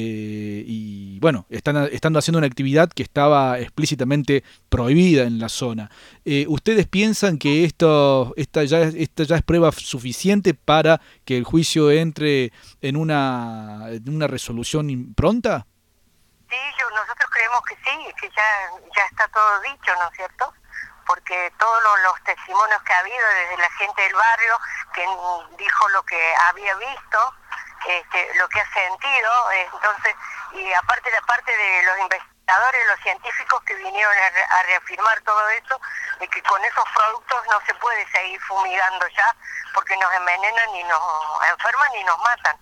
y bueno, estando haciendo una actividad que estaba explícitamente prohibida en la zona. ¿Ustedes piensan que esta ya es prueba suficiente para que el juicio entre en una resolución pronta? Sí, nosotros creemos que sí, que ya está todo dicho, ¿no es cierto? Porque todos los testimonios que ha habido desde la gente del barrio, que dijo lo que había visto, lo que ha sentido, entonces, y aparte de los investigadores, los científicos que vinieron a reafirmar todo eso, de que con esos productos no se puede seguir fumigando ya, porque nos envenenan y nos enferman y nos matan.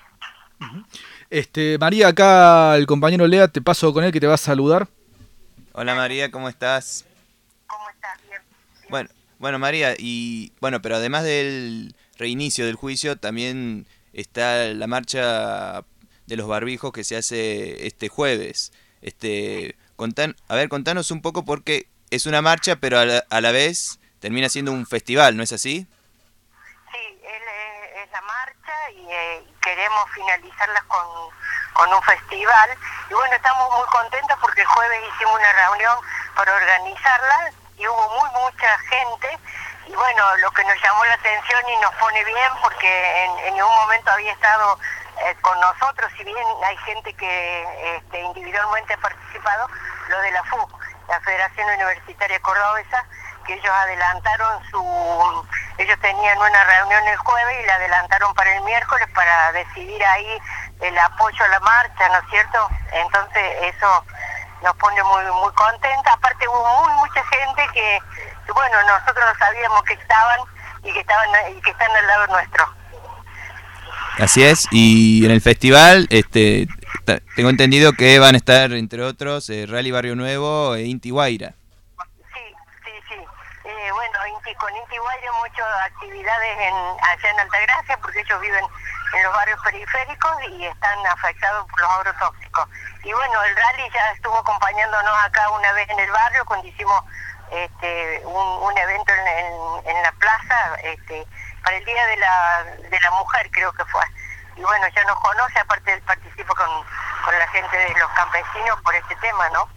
María, acá el compañero Lea, te paso con él que te va a saludar. Hola María, ¿cómo estás? ¿Cómo estás? Bien. Bueno María, pero además del reinicio del juicio, también está la marcha de los barbijos que se hace este jueves. Contanos un poco, porque es una marcha, pero a la vez termina siendo un festival, ¿no es así? Sí, es la marcha y queremos finalizarla con un festival. Y bueno, estamos muy contentos porque el jueves hicimos una reunión para organizarla y hubo mucha gente. Y bueno, lo que nos llamó la atención y nos pone bien, porque en un momento había estado con nosotros, si bien hay gente que individualmente ha participado, lo de la FU, la Federación Universitaria Cordobesa, que ellos adelantaron ellos tenían una reunión el jueves y la adelantaron para el miércoles para decidir ahí el apoyo a la marcha, ¿no es cierto? Entonces eso nos pone muy contenta. Aparte hubo mucha gente que, bueno, nosotros no sabíamos que estaban y que están al lado nuestro. Así es, y en el festival tengo entendido que van a estar, entre otros, Rally Barrio Nuevo e Inti Guaira. Sí. Bueno, con Inti Guaira muchas actividades allá en Altagracia, porque ellos viven en los barrios periféricos y están afectados por los agrotóxicos. Y bueno, el rally ya estuvo acompañándonos acá una vez en el barrio cuando hicimos un evento en la plaza para el Día de la Mujer, creo que fue. Y bueno, ya nos conoce, aparte participo con la gente de los campesinos por este tema, ¿no?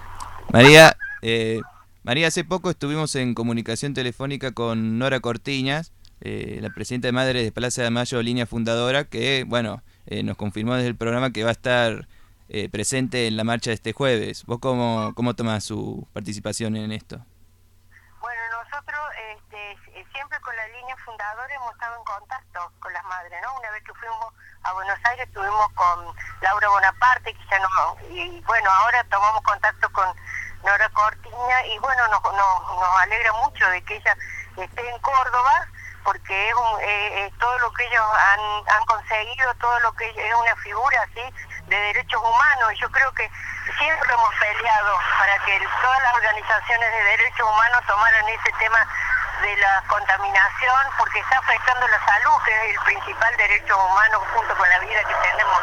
María, hace poco estuvimos en comunicación telefónica con Nora Cortiñas, la presidenta de Madres de Plaza de Mayo, línea fundadora, que nos confirmó desde el programa que va a estar presente en la marcha de este jueves. ¿Vos cómo tomás su participación en esto? Bueno, nosotros siempre con la línea fundadora hemos estado en contacto con las madres, ¿no? Una vez que fuimos a Buenos Aires estuvimos con Laura Bonaparte, y bueno, ahora tomamos contacto con Nora Cortiña, y bueno, nos alegra mucho de que ella esté en Córdoba, porque es todo lo que ellos han conseguido, todo lo que es una figura así de derechos humanos. Yo creo que siempre hemos peleado para que todas las organizaciones de derechos humanos tomaran ese tema de la contaminación, porque está afectando la salud, que es el principal derecho humano junto con la vida que tenemos.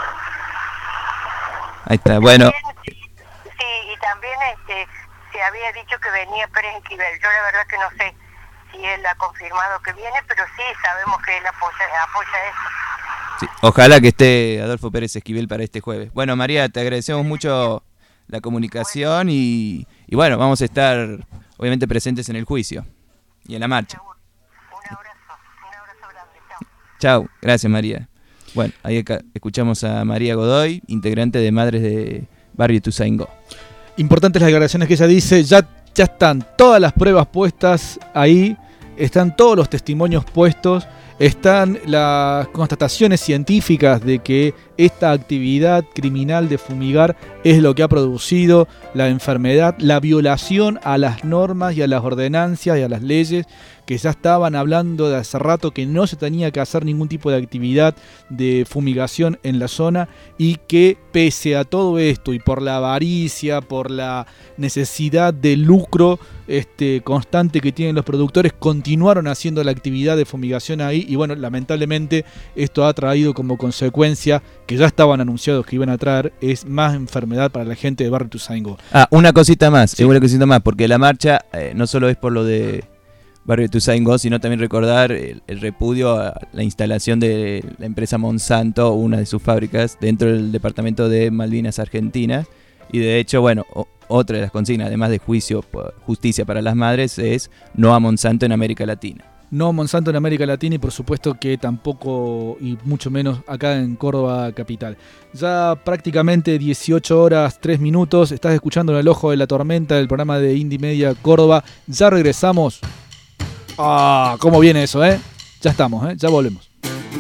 Ahí está, bueno. Sí, y también se había dicho que venía Pérez Esquivel. Yo la verdad que no sé si él ha confirmado que viene, pero sí sabemos que él apoya eso. Sí, ojalá que esté Adolfo Pérez Esquivel para este jueves. Bueno, María, te agradecemos mucho la comunicación y bueno, vamos a estar obviamente presentes en el juicio y en la marcha. Un abrazo grande, chao. Chao, gracias María. Bueno, ahí escuchamos a María Godoy, integrante de Madres de Barrio Ituzaingó. Importantes las declaraciones que ella dice, ya están todas las pruebas puestas ahí, están todos los testimonios puestos, están las constataciones científicas de que esta actividad criminal de fumigar es lo que ha producido la enfermedad, la violación a las normas y a las ordenanzas y a las leyes que ya estaban hablando de hace rato que no se tenía que hacer ningún tipo de actividad de fumigación en la zona, y que pese a todo esto y por la avaricia, por la necesidad de lucro constante que tienen los productores, continuaron haciendo la actividad de fumigación ahí. Y bueno, lamentablemente esto ha traído como consecuencia, que ya estaban anunciados que iban a traer, es más enfermedad para la gente de Barrio Ituzaingó. Una cosita más, porque la marcha no solo es por lo de Barrio Ituzaingó, sino también recordar el repudio a la instalación de la empresa Monsanto, una de sus fábricas, dentro del departamento de Malvinas Argentina. Y de hecho, bueno, otra de las consignas, además de justicia para las madres, es no a Monsanto en América Latina. no Monsanto en América Latina y por supuesto que tampoco y mucho menos acá en Córdoba capital. Ya prácticamente 18 horas 3 minutos, estás escuchando en el Ojo de la Tormenta del programa de Indie Media Córdoba. Ya regresamos. ¿Cómo viene eso, eh? Ya estamos, ya volvemos.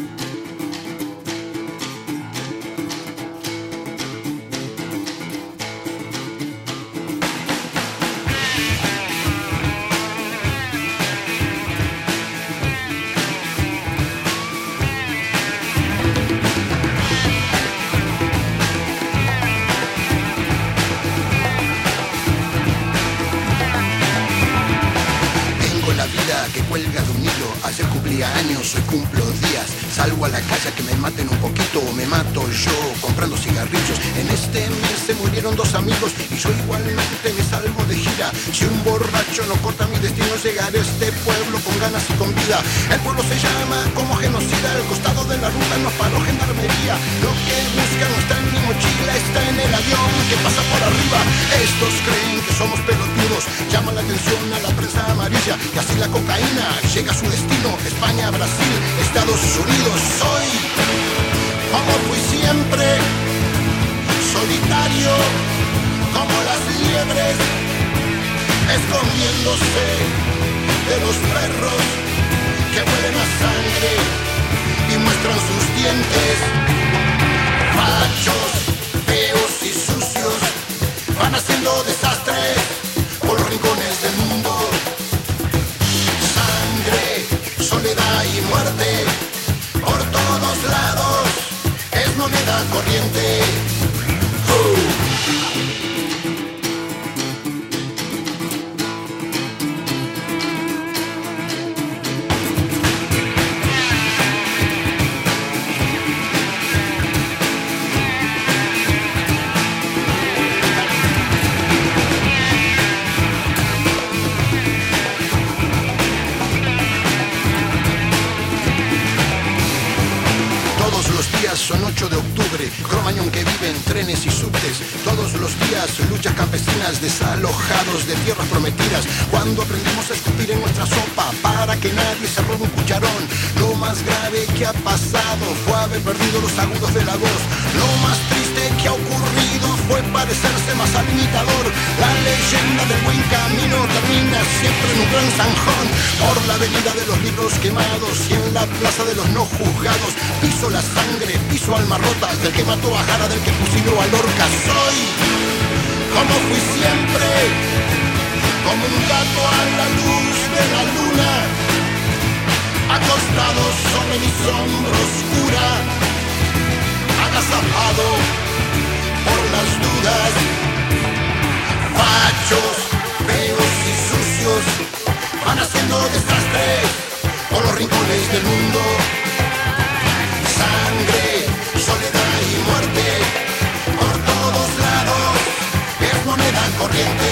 Hoy cumplo días, salgo a la calle que me maten un poquito o me mato yo comprando cigarrillos. En este mes se murieron 2 amigos y yo igualmente me salgo de gira. Si un borracho no corta mi destino, llegaré a este pueblo con ganas y con vida. El pueblo se llama como genocida, al costado de la ruta nos paró gendarmería. Lo que buscan no está en mi mochila, está en el avión que pasa por arriba. Estos creen que somos pelotudos, llaman la atención a la prensa amarilla y así la cocaína llega a su destino. España, Brasil, Estados Unidos. Soy como fui siempre, solitario como las liebres, escondiéndose de los perros que huelen a sangre y muestran sus dientes. Machos, feos y sucios van haciendo desastres por los rincones del mundo. Soledad y muerte por todos lados, es moneda corriente. Son 8 de octubre, Cromañón que vive en trenes y subtes. Todos los días luchas campesinas, desalojados de tierras prometidas. Cuando aprendimos a escupir en nuestra sopa para que nadie se robe un cucharón. Lo más grave que ha pasado fue haber perdido los agudos de la voz. Lo más triste que ha ocurrido fue parecerse más al imitador. La leyenda del buen camino termina siempre en un gran zanjón. Por la avenida de los libros quemados y en la plaza de los no juzgados, piso la sangre, piso almas rotas del que mató a Jara, del que fusiló a Lorca. Soy como fui siempre, como un gato a la luz de la luna, acostado sobre mi sombra oscura, agazapado por las dudas. Fachos, feos y sucios van haciendo desastres por los rincones del mundo. Sangre, soledad y muerte por todos lados, es moneda corriente.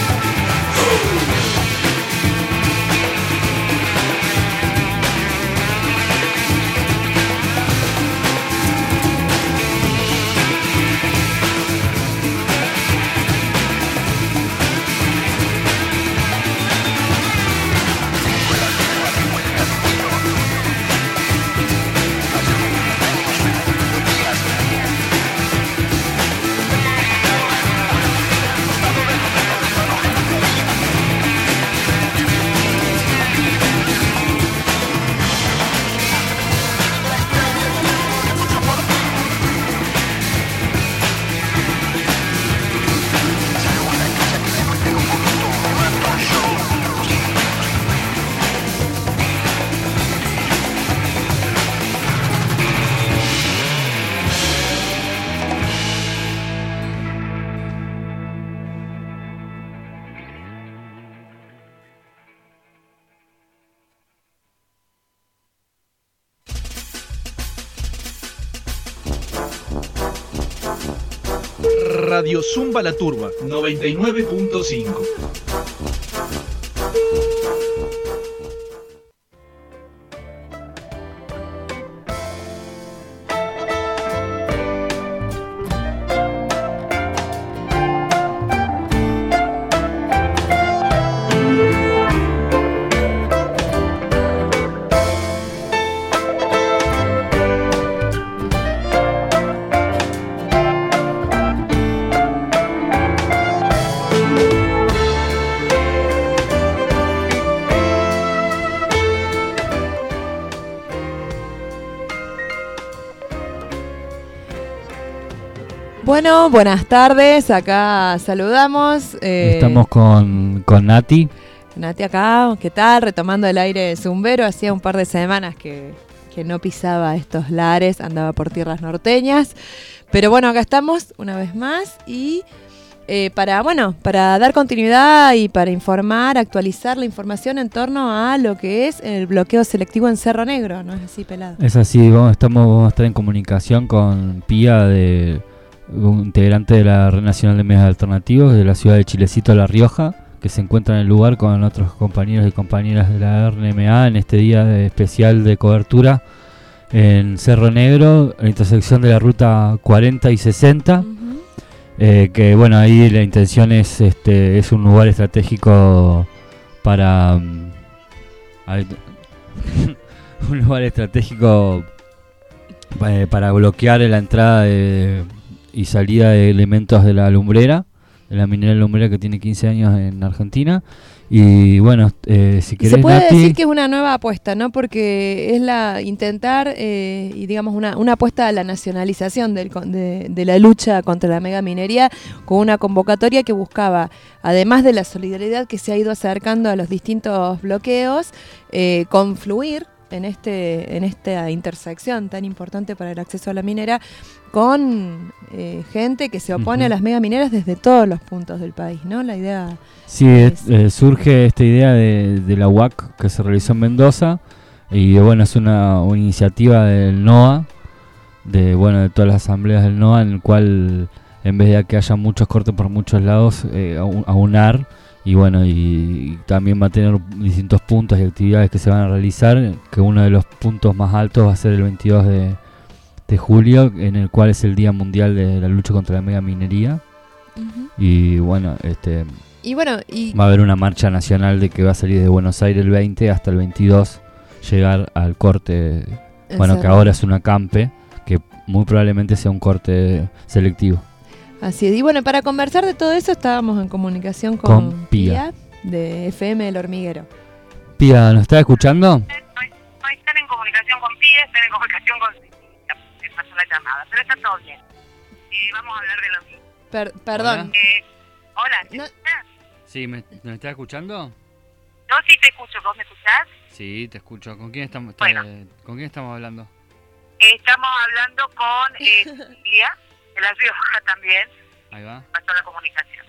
Radio Zumba La Turba 99.5. Bueno, buenas tardes, acá saludamos. Estamos con Nati. Nati acá, ¿qué tal? Retomando el aire zumbero, hacía un par de semanas que no pisaba estos lares, andaba por tierras norteñas. Pero bueno, acá estamos una vez más y para dar continuidad y para informar, actualizar la información en torno a lo que es el bloqueo selectivo en Cerro Negro, ¿no es así, Pelado? Es así, vamos a estar en comunicación con Pía, un integrante de la Red Nacional de Medios Alternativos de la ciudad de Chilecito, La Rioja, que se encuentra en el lugar con otros compañeros y compañeras de la RNMA en este día especial de cobertura en Cerro Negro, en la intersección de la ruta 40 y 60. Que bueno, ahí la intención es un lugar estratégico para un lugar estratégico para bloquear la entrada y salida de elementos de la lumbrera, de la minera lumbrera que tiene 15 años en Argentina. Y bueno, si querés, se puede Nati, decir que es una nueva apuesta, ¿no? Porque es intentar y digamos una apuesta a la nacionalización de la lucha contra la megaminería, con una convocatoria que buscaba, además de la solidaridad que se ha ido acercando a los distintos bloqueos, confluir en esta intersección tan importante para el acceso a la minera con gente que se opone a las megamineras desde todos los puntos del país, ¿no? La idea... Sí, surge esta idea de la UAC que se realizó en Mendoza y bueno, es una iniciativa del NOA, de todas las asambleas del NOA, en el cual en vez de que haya muchos cortes por muchos lados, aunar y también va a tener distintos puntos y actividades que se van a realizar, que uno de los puntos más altos va a ser el 22 de julio, en el cual es el Día Mundial de la Lucha contra la Megaminería. Y va a haber una marcha nacional que va a salir de Buenos Aires el 20 hasta el 22, llegar al corte, que ahora es un acampe, que muy probablemente sea un corte selectivo. Así es. Y bueno, para conversar de todo eso estábamos en comunicación con Pía de FM El Hormiguero. Pía, ¿nos está escuchando? No están en comunicación con Pía, están en comunicación con me pasó la llamada, pero está todo bien. Vamos a hablar de lo mismo. Perdón. Hola, ¿me escuchás? Sí, ¿nos está escuchando? Yo sí te escucho, ¿vos me escuchás? Sí, te escucho. ¿Con quién estamos hablando? Estamos hablando con Lilia, de La Rioja también. Ahí va. Pasó la comunicación.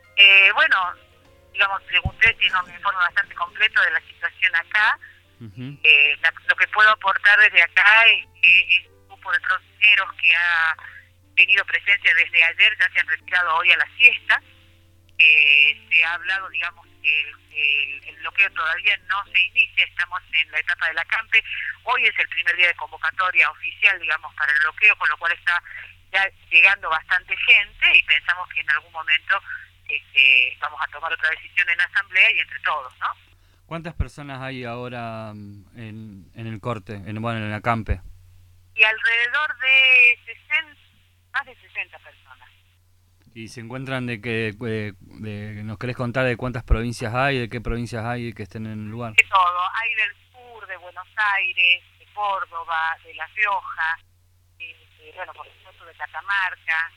Pregunté, tiene un informe bastante completo de la situación acá. Lo que puedo aportar desde acá es que es un grupo de troceros que ha tenido presencia desde ayer, ya se han retirado hoy a la siesta. Se ha hablado, que el bloqueo todavía no se inicia, estamos en la etapa del acampe. Hoy es el primer día de convocatoria oficial, para el bloqueo, con lo cual está ya llegando bastante gente y pensamos que en algún momento vamos a tomar otra decisión en la asamblea y entre todos, ¿no? ¿Cuántas personas hay ahora en el corte, en el acampe? Y alrededor de más de 60 personas. ¿Y se encuentran nos querés contar de cuántas provincias hay, de qué provincias hay que estén en el lugar? De todo, hay del sur, de Buenos Aires, de Córdoba, de La Rioja, por supuesto de Catamarca,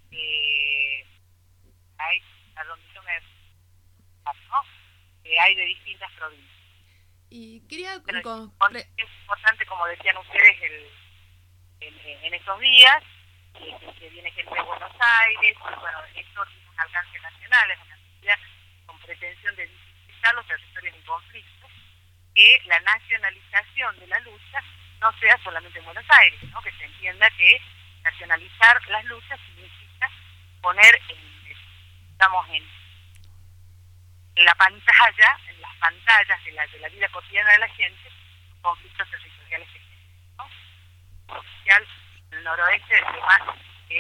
hay a donde yo hay de distintas provincias. Y quería es importante, como decían ustedes, en estos días, que viene gente de Buenos Aires, esto tiene un alcance nacional, es una actividad con pretensión de visibilizar los territorios en conflicto, que la nacionalización de la lucha no sea solamente en Buenos Aires, ¿no? Que se entienda que nacionalizar las luchas significa poner en la pantalla, en las pantallas de la vida cotidiana de la gente, conflictos territoriales que existen, ¿no? Social, el noroeste, además de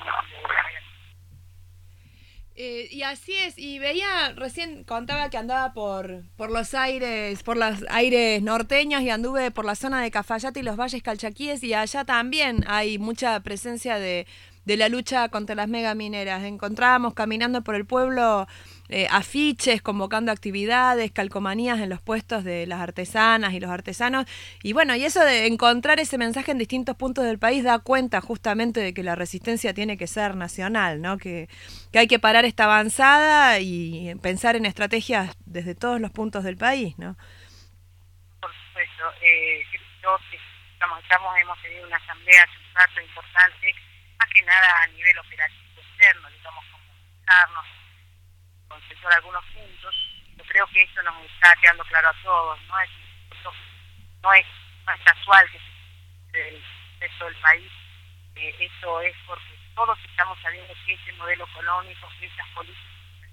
la y así es, y recién contaba que andaba por los aires norteños y anduve por la zona de Cafayate y los valles calchaquíes, y allá también hay mucha presencia de de la lucha contra las megamineras. Encontrábamos caminando por el pueblo afiches convocando actividades, calcomanías en los puestos de las artesanas y los artesanos, y bueno, y eso de encontrar ese mensaje en distintos puntos del país da cuenta justamente de que la resistencia tiene que ser nacional, ¿no? Que hay que parar esta avanzada y pensar en estrategias desde todos los puntos del país, ¿no? Por supuesto, hemos tenido una asamblea hace un rato importante, más que nada a nivel operativo externo, digamos, comunicarnos, consensuar algunos puntos. Yo creo que esto nos está quedando claro a todos, ¿no? Esto no es casual que del resto del país, esto es porque todos estamos sabiendo que ese modelo económico, que esas políticas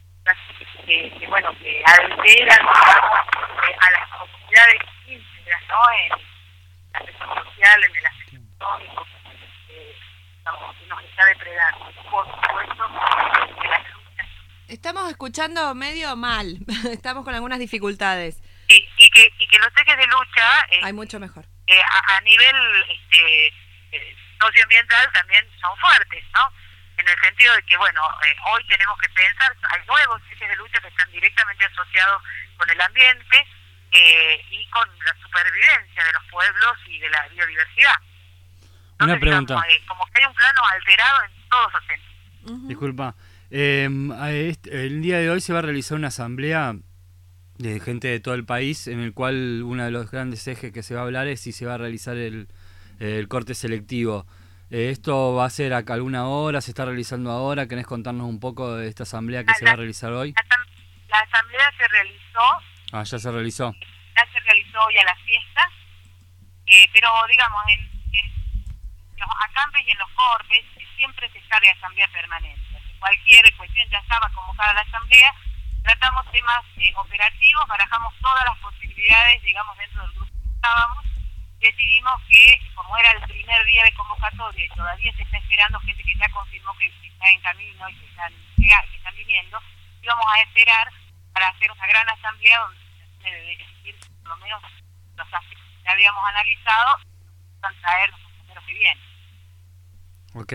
que alteran a las comunidades íntegras, ¿no? En el aspecto social, en el aspecto económico, que nos está depredando. Por supuesto, que las luchas. Estamos escuchando medio mal, estamos con algunas dificultades. Sí, y que los ejes de lucha hay mucho mejor. A nivel socioambiental también son fuertes, ¿no? En el sentido de que, hoy tenemos que pensar, hay nuevos ejes de lucha que están directamente asociados con el ambiente y con la supervivencia de los pueblos y de la biodiversidad. Entonces, una pregunta. Como que hay un plano alterado en todos los sentidos. Disculpa, el día de hoy se va a realizar una asamblea de gente de todo el país, en el cual uno de los grandes ejes que se va a hablar es si se va a realizar el corte selectivo. ¿Esto va a ser a alguna hora? ¿Se está realizando ahora? ¿Querés contarnos un poco de esta asamblea que se va a realizar hoy? La asamblea se realizó. Ah, ya se realizó. Ya se realizó hoy a la fiesta, pero digamos, en los acampes y en los cortes siempre se está de asamblea permanente. Cualquier cuestión ya estaba convocada la asamblea. Tratamos temas operativos, barajamos todas las posibilidades, digamos, dentro del grupo que estábamos. Decidimos que, como era el primer día de convocatoria y todavía se está esperando gente que ya confirmó que está en camino y que están viniendo, íbamos a esperar para hacer una gran asamblea donde se debe decidir por lo menos los aspectos que habíamos analizado para traer los compañeros que vienen. Ok.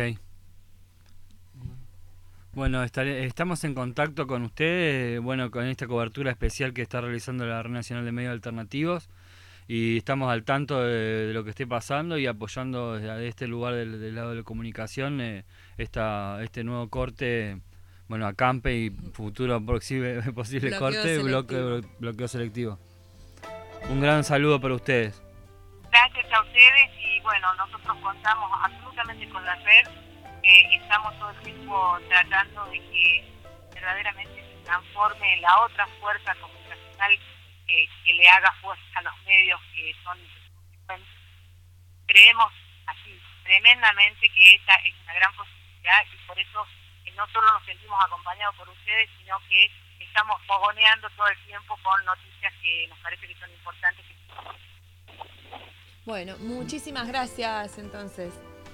Bueno, estamos en contacto con usted, con esta cobertura especial que está realizando la Red Nacional de Medios Alternativos, y estamos al tanto de lo que esté pasando y apoyando desde este lugar del lado de la comunicación este nuevo corte, acampe y futuro posible corte, bloqueo selectivo. Un gran saludo para ustedes. Gracias a ustedes y nosotros contamos absolutamente con la red. Estamos todo el tiempo tratando de que verdaderamente se transforme la otra fuerza comunicacional que le haga fuerza a los medios que son consecuentes. Creemos así tremendamente que esta es una gran posibilidad y por eso no solo nos sentimos acompañados por ustedes, sino que estamos fogoneando todo el tiempo con noticias que nos parece que son importantes. Bueno, muchísimas gracias entonces.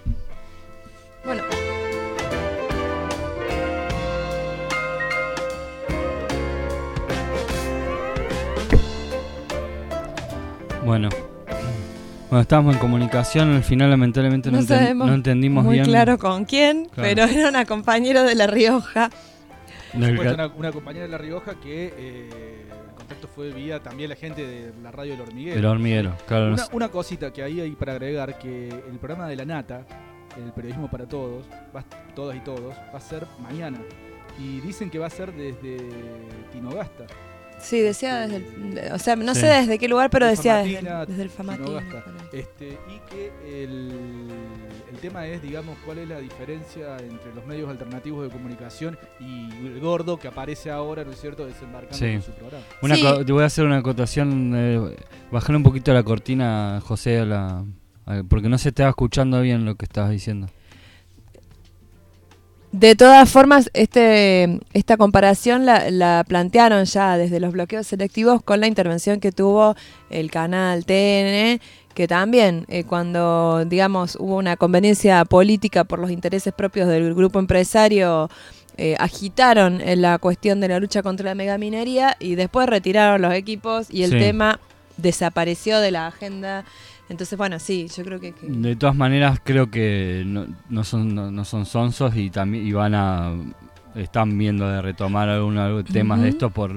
Bueno, estábamos en comunicación, al final lamentablemente no entendimos muy bien. Muy claro con quién, claro. Pero era una compañera de La Rioja. Una compañera de La Rioja que el contacto fue vía también la gente de la radio del Hormiguero. El Hormiguero, claro. Una cosita que ahí hay para agregar, que el programa de La Nata, el periodismo para todos, todas y todos, va a ser mañana. Y dicen que va a ser desde Tinogasta. Sí, decía desde no sé desde qué lugar, pero decía desde el Famatina. Y que el tema es, digamos, cuál es la diferencia entre los medios alternativos de comunicación y el gordo que aparece ahora, ¿no es cierto?, desembarcando en su programa. Te voy a hacer una acotación, bajar un poquito la cortina, José, porque no se estaba escuchando bien lo que estabas diciendo. De todas formas, esta comparación la plantearon ya desde los bloqueos selectivos con la intervención que tuvo el canal TN, que también cuando, digamos, hubo una conveniencia política por los intereses propios del grupo empresario, agitaron la cuestión de la lucha contra la megaminería y después retiraron los equipos y el tema desapareció de la agenda. Entonces, bueno, sí, yo creo que... De todas maneras, creo que no son sonsos y también están viendo de retomar algunos temas de esto por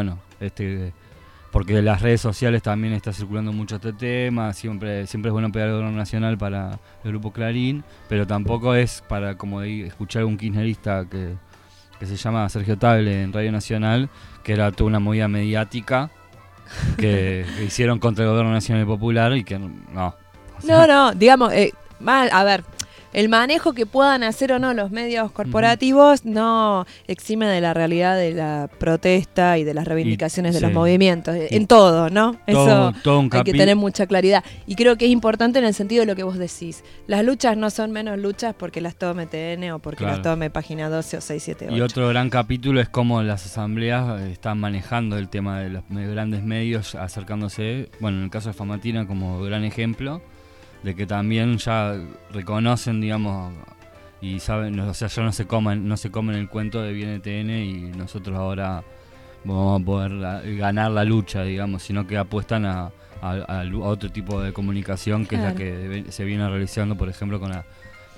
porque en las redes sociales también está circulando mucho este tema. Siempre es bueno pegar el gobierno nacional para el grupo Clarín, pero tampoco es para, como escuchar a un kirchnerista que se llama Sergio Tagle en Radio Nacional, que era toda una movida mediática que hicieron contra el gobierno nacional y popular y que no. Digamos, a ver, el manejo que puedan hacer o no los medios corporativos no exime de la realidad de la protesta y de las reivindicaciones de los movimientos, en todo, ¿no? Eso hay que tener mucha claridad. Y creo que es importante en el sentido de lo que vos decís. Las luchas no son menos luchas porque las tome TN o porque las tome Página 12 o 678. Y otro gran capítulo es cómo las asambleas están manejando el tema de los grandes medios, acercándose, bueno, en el caso de Famatina como gran ejemplo, de que también ya reconocen, digamos, y saben, o sea, ya no se comen el cuento de viene TN y nosotros ahora vamos a poder ganar la lucha, digamos, sino que apuestan a otro tipo de comunicación que es la que se viene realizando, por ejemplo, con la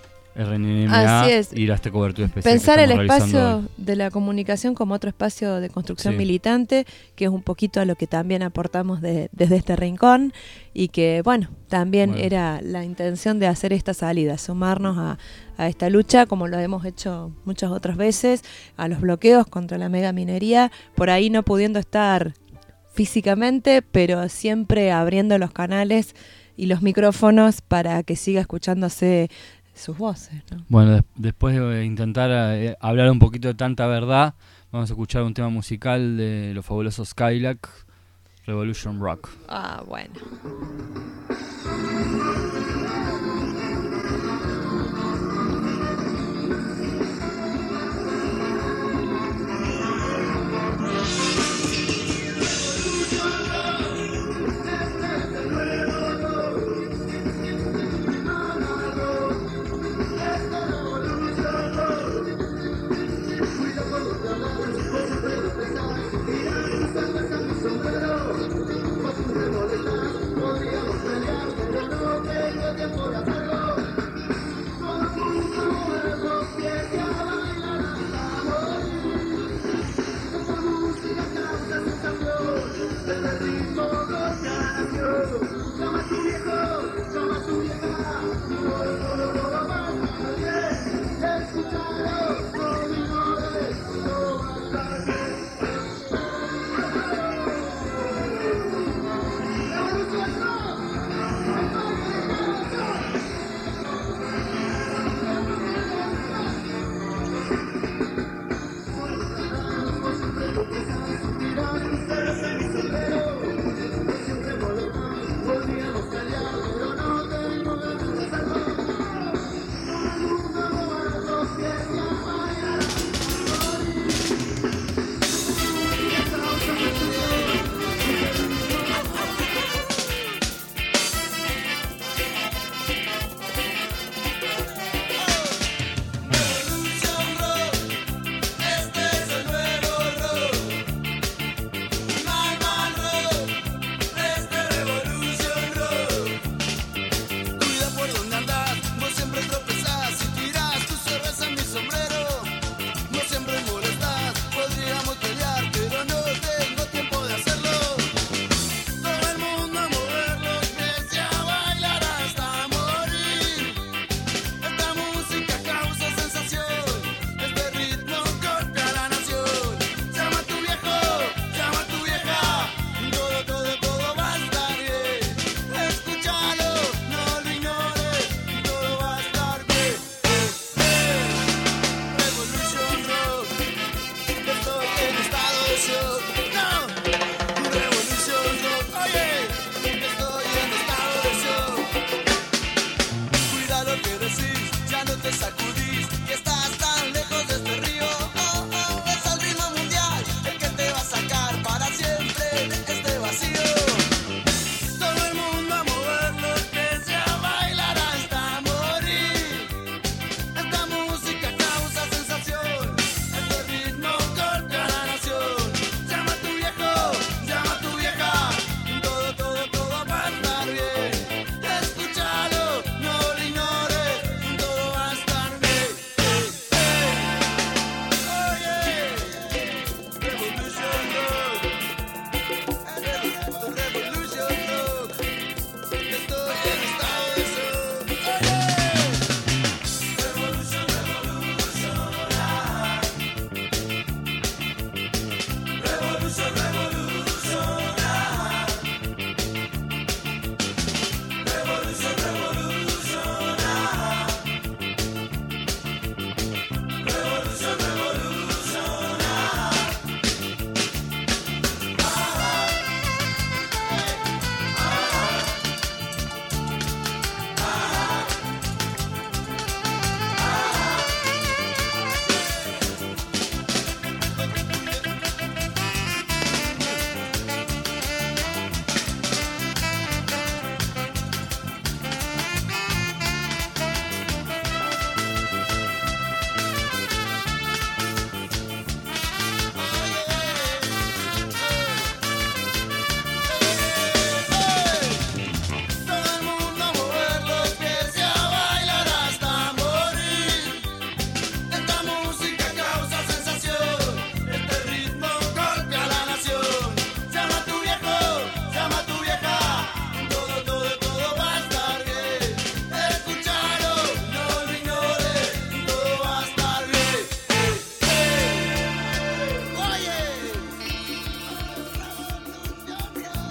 RNMA y esta cobertura especial. Pensar el espacio de la comunicación como otro espacio de construcción militante, que es un poquito a lo que también aportamos desde este rincón y que, también era la intención de hacer esta salida, sumarnos a esta lucha, como lo hemos hecho muchas otras veces, a los bloqueos contra la megaminería, por ahí no pudiendo estar físicamente, pero siempre abriendo los canales y los micrófonos para que siga escuchándose sus voces, ¿no? Bueno, después de intentar hablar un poquito de tanta verdad, vamos a escuchar un tema musical de los fabulosos Skylark, Revolution Rock. Ah, bueno. Podríamos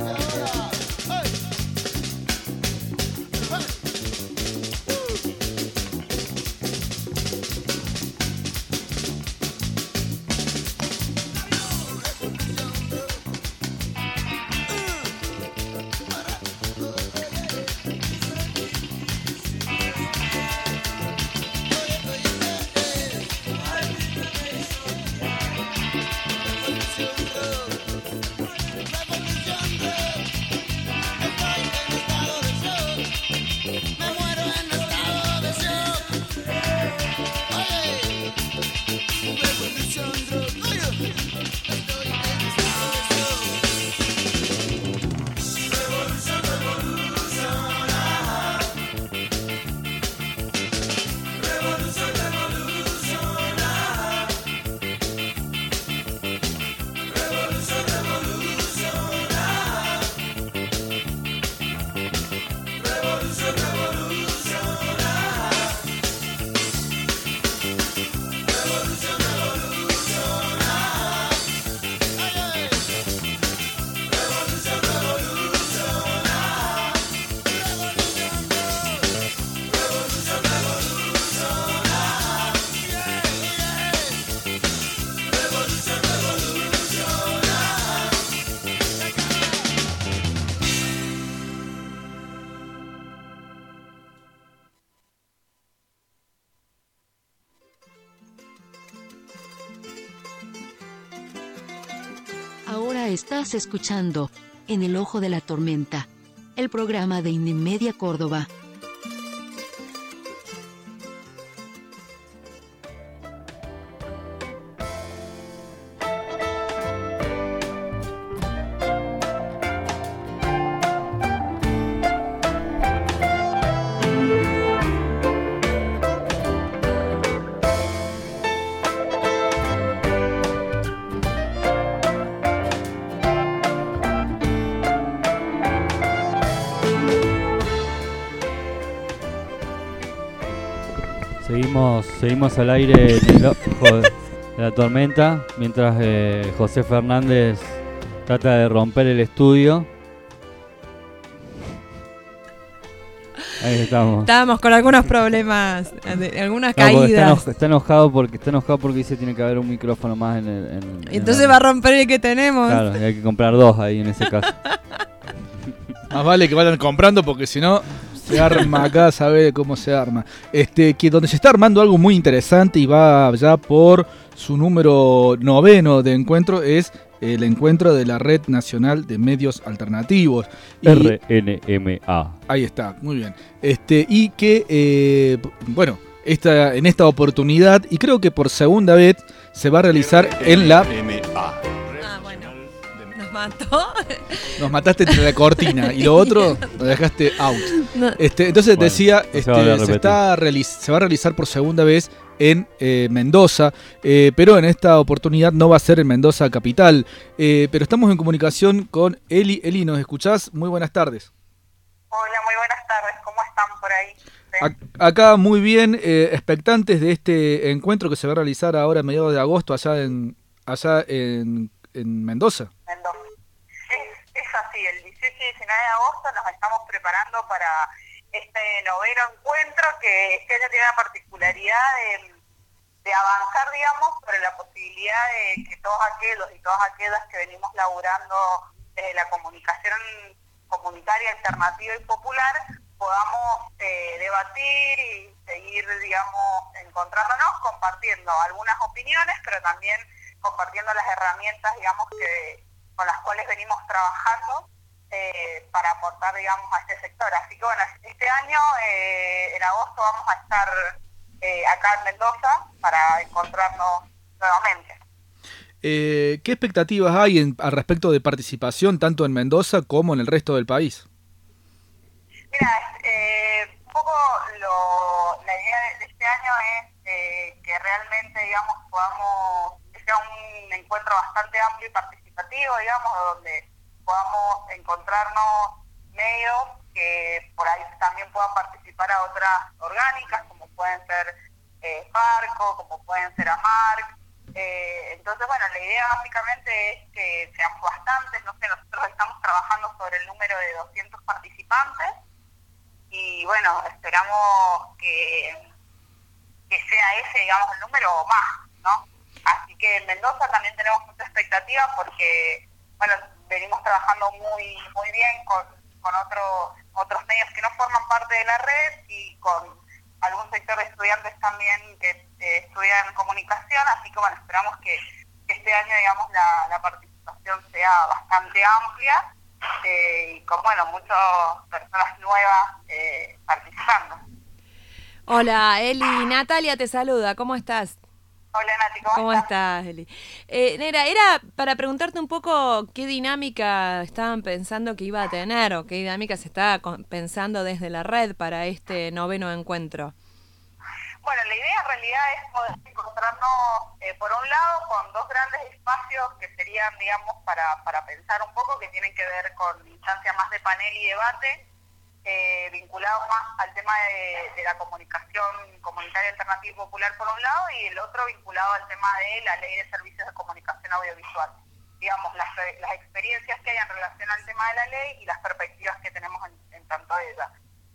Ahora estás escuchando En el Ojo de la Tormenta, el programa de Indemedia Córdoba. Seguimos al aire en el Ojo de la Tormenta, mientras José Fernández trata de romper el estudio. Ahí estamos. Estábamos con algunos problemas, algunas caídas. Está enojado porque dice que tiene que haber un micrófono más entonces va a romper el que tenemos. Claro, hay que comprar dos ahí en ese caso. Más vale que vayan comprando porque si no se arma acá, sabe cómo se arma. Que donde se está armando algo muy interesante y va ya por su número 9 de encuentro es el encuentro de la Red Nacional de Medios Alternativos. RNMA. Ahí está, muy bien. Y que, en esta oportunidad, y creo que por segunda vez, se va a realizar en la... Nos mataste entre la cortina y lo otro lo dejaste out. No. Entonces decía, se va a realizar por segunda vez en Mendoza, pero en esta oportunidad no va a ser en Mendoza capital. Pero estamos en comunicación con Eli. Eli, ¿nos escuchás? Muy buenas tardes. Hola, muy buenas tardes. ¿Cómo están por ahí? ¿Sí? Acá muy bien, expectantes de este encuentro que se va a realizar ahora a mediados de agosto allá en Mendoza. Es así, el 18 y 19 de agosto nos estamos preparando para este 9º encuentro que este año tiene la particularidad de avanzar, digamos, sobre la posibilidad de que todos aquellos y todas aquellas que venimos laburando desde la comunicación comunitaria, alternativa y popular podamos debatir y seguir, digamos, encontrándonos, compartiendo algunas opiniones, pero también compartiendo las herramientas, digamos, con las cuales venimos trabajando para aportar, digamos, a este sector. Así que bueno, este año, en agosto, vamos a estar acá en Mendoza para encontrarnos nuevamente. ¿Qué expectativas hay al respecto de participación tanto en Mendoza como en el resto del país? Mira, un poco la idea de este año es que realmente, digamos, podamos, que sea un encuentro bastante amplio y participativo, digamos, donde podamos encontrarnos medios que por ahí también puedan participar a otras orgánicas, como pueden ser Farco, como pueden ser AMARC, Entonces, bueno, la idea básicamente es que seamos bastantes, no sé, nosotros estamos trabajando sobre el número de 200 participantes y bueno, esperamos que sea ese, digamos, el número o más, ¿no? Así que en Mendoza también tenemos mucha expectativa porque, bueno, venimos trabajando muy bien con otros medios que no forman parte de la red y con algún sector de estudiantes también que estudian comunicación, así que bueno, esperamos que este año, digamos, la participación sea bastante amplia y con, bueno, muchas personas nuevas participando. Hola, Eli, Natalia te saluda, ¿cómo estás? Hola, Nati, ¿cómo estás, Eli? Nera, era para preguntarte un poco qué dinámica estaban pensando que iba a tener o qué dinámica se estaba pensando desde la red para este 9º encuentro. Bueno, la idea en realidad es poder encontrarnos, por un lado, con dos grandes espacios que serían, digamos, para pensar un poco, que tienen que ver con instancias más de panel y debate, vinculados más al tema de la comunicación comunitaria alternativa y popular por un lado, y el otro vinculado al tema de la Ley de Servicios de Comunicación Audiovisual. Digamos, las experiencias que hay en relación al tema de la ley y las perspectivas que tenemos en tanto a ella.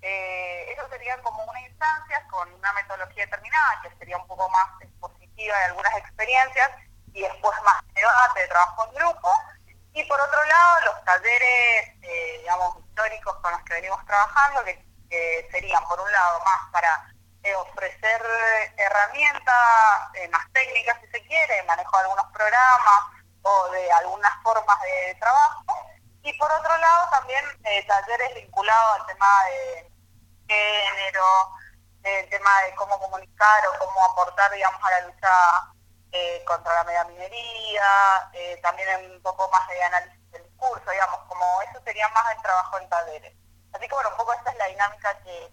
Eso sería como una instancia con una metodología determinada, que sería un poco más expositiva de algunas experiencias, y después más debate, de trabajo en grupo. Y por otro lado, los talleres, digamos, históricos con los que venimos trabajando, que serían, por un lado, más para ofrecer herramientas más técnicas, si se quiere, manejo de algunos programas o de algunas formas de trabajo. Y por otro lado, también talleres vinculados al tema de género, el tema de cómo comunicar o cómo aportar, digamos, a la lucha contra la megaminería, también un poco más de análisis del discurso, digamos, como eso sería más el trabajo en talleres. Así que bueno, un poco esta es la dinámica que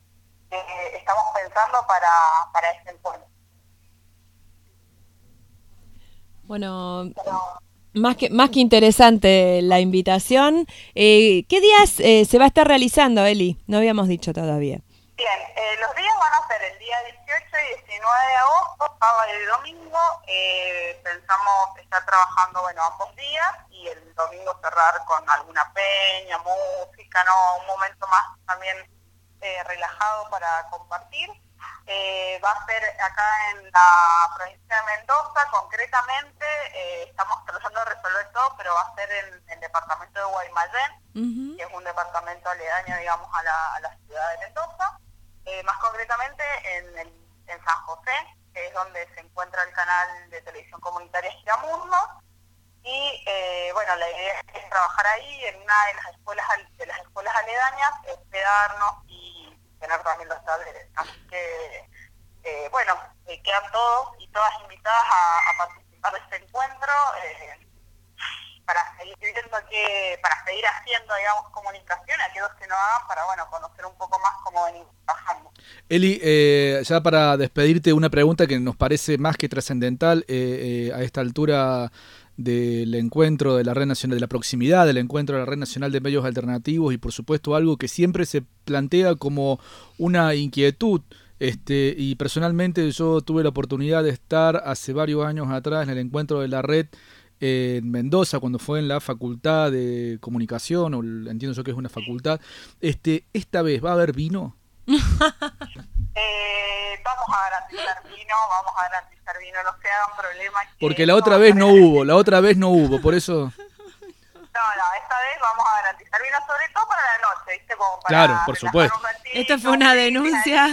estamos pensando para este encuentro. Bueno, más que interesante la invitación. ¿Qué días se va a estar realizando, Eli? No habíamos dicho todavía. Bien, los días van a ser el día 18 y 19 de agosto, sábado y domingo. Pensamos estar trabajando, bueno, ambos días, y el domingo cerrar con alguna peña, música, ¿no? Un momento más también relajado para compartir. Va a ser acá en la provincia de Mendoza, concretamente. Estamos tratando de resolver todo, pero va a ser en el departamento de Guaymallén, que es un departamento aledaño, digamos, a la ciudad de Mendoza. Más concretamente en San José, que es donde se encuentra el canal de televisión comunitaria Giramundo. Y bueno, la idea es trabajar ahí en una de las escuelas aledañas, hospedarnos y tener también los talleres. Así que, bueno, quedan todos y todas invitadas a participar de este encuentro, para seguir viendo para seguir haciendo, digamos, comunicación a aquellos que no hagan, para, bueno, conocer un poco más cómo venimos trabajando. Eli, ya para despedirte, una pregunta que nos parece más que trascendental a esta altura del encuentro de la Red Nacional, de la proximidad del encuentro de la Red Nacional de Medios Alternativos, y por supuesto algo que siempre se plantea como una inquietud. Y personalmente yo tuve la oportunidad de estar hace varios años atrás en el encuentro de la red en Mendoza, cuando fue en la Facultad de Comunicación, o entiendo yo que es una facultad. ¿Esta vez va a haber vino? Vamos a garantizar vino, no se hagan problemas. Porque la otra vez no hubo, por eso... No, esta vez vamos a garantizar vino, sobre todo para la noche, ¿viste? Como para claro, por supuesto. Esta fue una denuncia.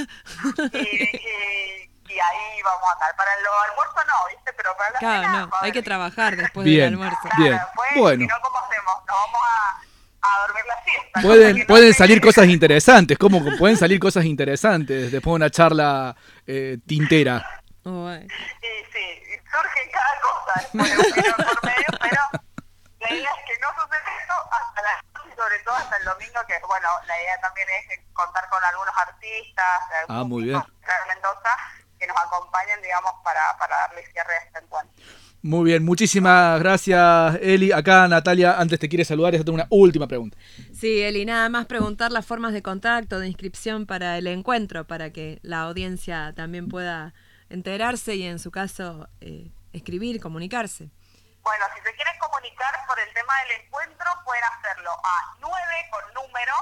Y ahí vamos a estar. Para el almuerzo no, ¿viste? Pero para la cena... No, hay que trabajar después del almuerzo. Bien, bueno. Si no, ¿cómo hacemos? Nos vamos a dormir la siesta. Pueden salir cosas interesantes. ¿Cómo pueden salir cosas interesantes después de una charla tintera? Sí, surge cada cosa después de un vino por medio, pero la idea es que no suceda esto hasta la noche, sobre todo hasta el domingo, que bueno, la idea también es contar con algunos artistas, muy bien, de Mendoza, que nos acompañen, digamos, para darle cierre a este encuentro. Muy bien, muchísimas gracias, Eli. Acá Natalia, antes te quiere saludar y te tengo una última pregunta. Sí, Eli, nada más preguntar las formas de contacto, de inscripción para el encuentro, para que la audiencia también pueda enterarse y en su caso escribir, comunicarse. Bueno, si se quieren comunicar por el tema del encuentro, pueden hacerlo a 9 con número,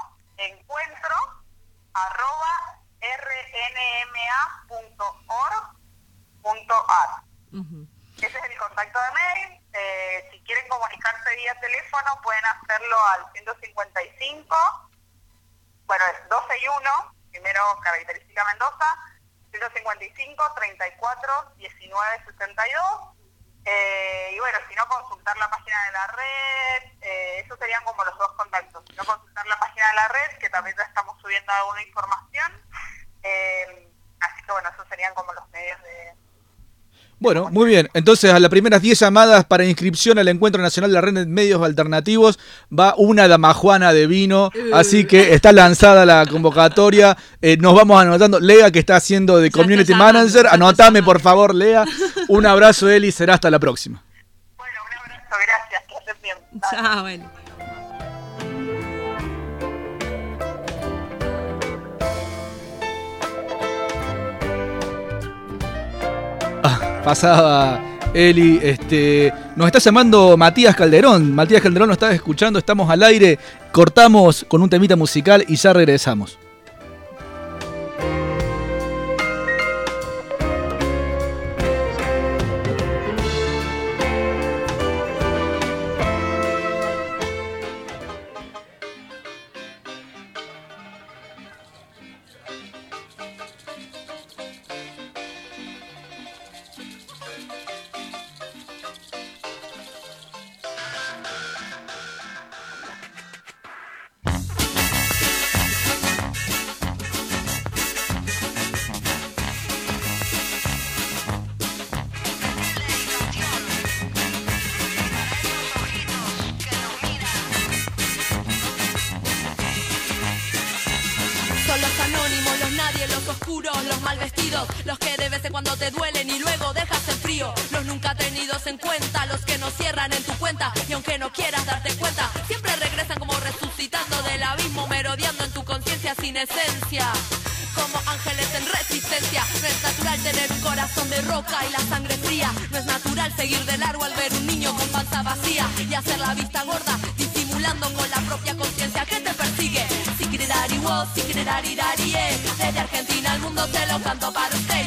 encuentro@rnma.org.ar. Ese es el contacto de mail. Si quieren comunicarse vía teléfono, pueden hacerlo al 155, bueno, es 12 y 1, primero característica Mendoza, 155 34 19 62. Y bueno, si no, consultar la página de la red, esos serían como los dos contactos. Si no, consultar la página de la red, que también ya estamos subiendo alguna información. Así que bueno, esos serían como los medios de... Bueno, muy bien. Entonces, a las primeras 10 llamadas para inscripción al Encuentro Nacional de la Red de Medios Alternativos va una damajuana de vino, así que está lanzada la convocatoria. Nos vamos anotando. Lea, que está haciendo de Community Manager, anotame por favor, Lea. Un abrazo, Eli, será hasta la próxima. Bueno, un abrazo, gracias, que estén bien. Chao, Eli. Pasaba Eli, nos está llamando Matías Calderón. Matías Calderón nos está escuchando, estamos al aire, cortamos con un temita musical y ya regresamos. Desde Argentina al mundo te lo canto para usted.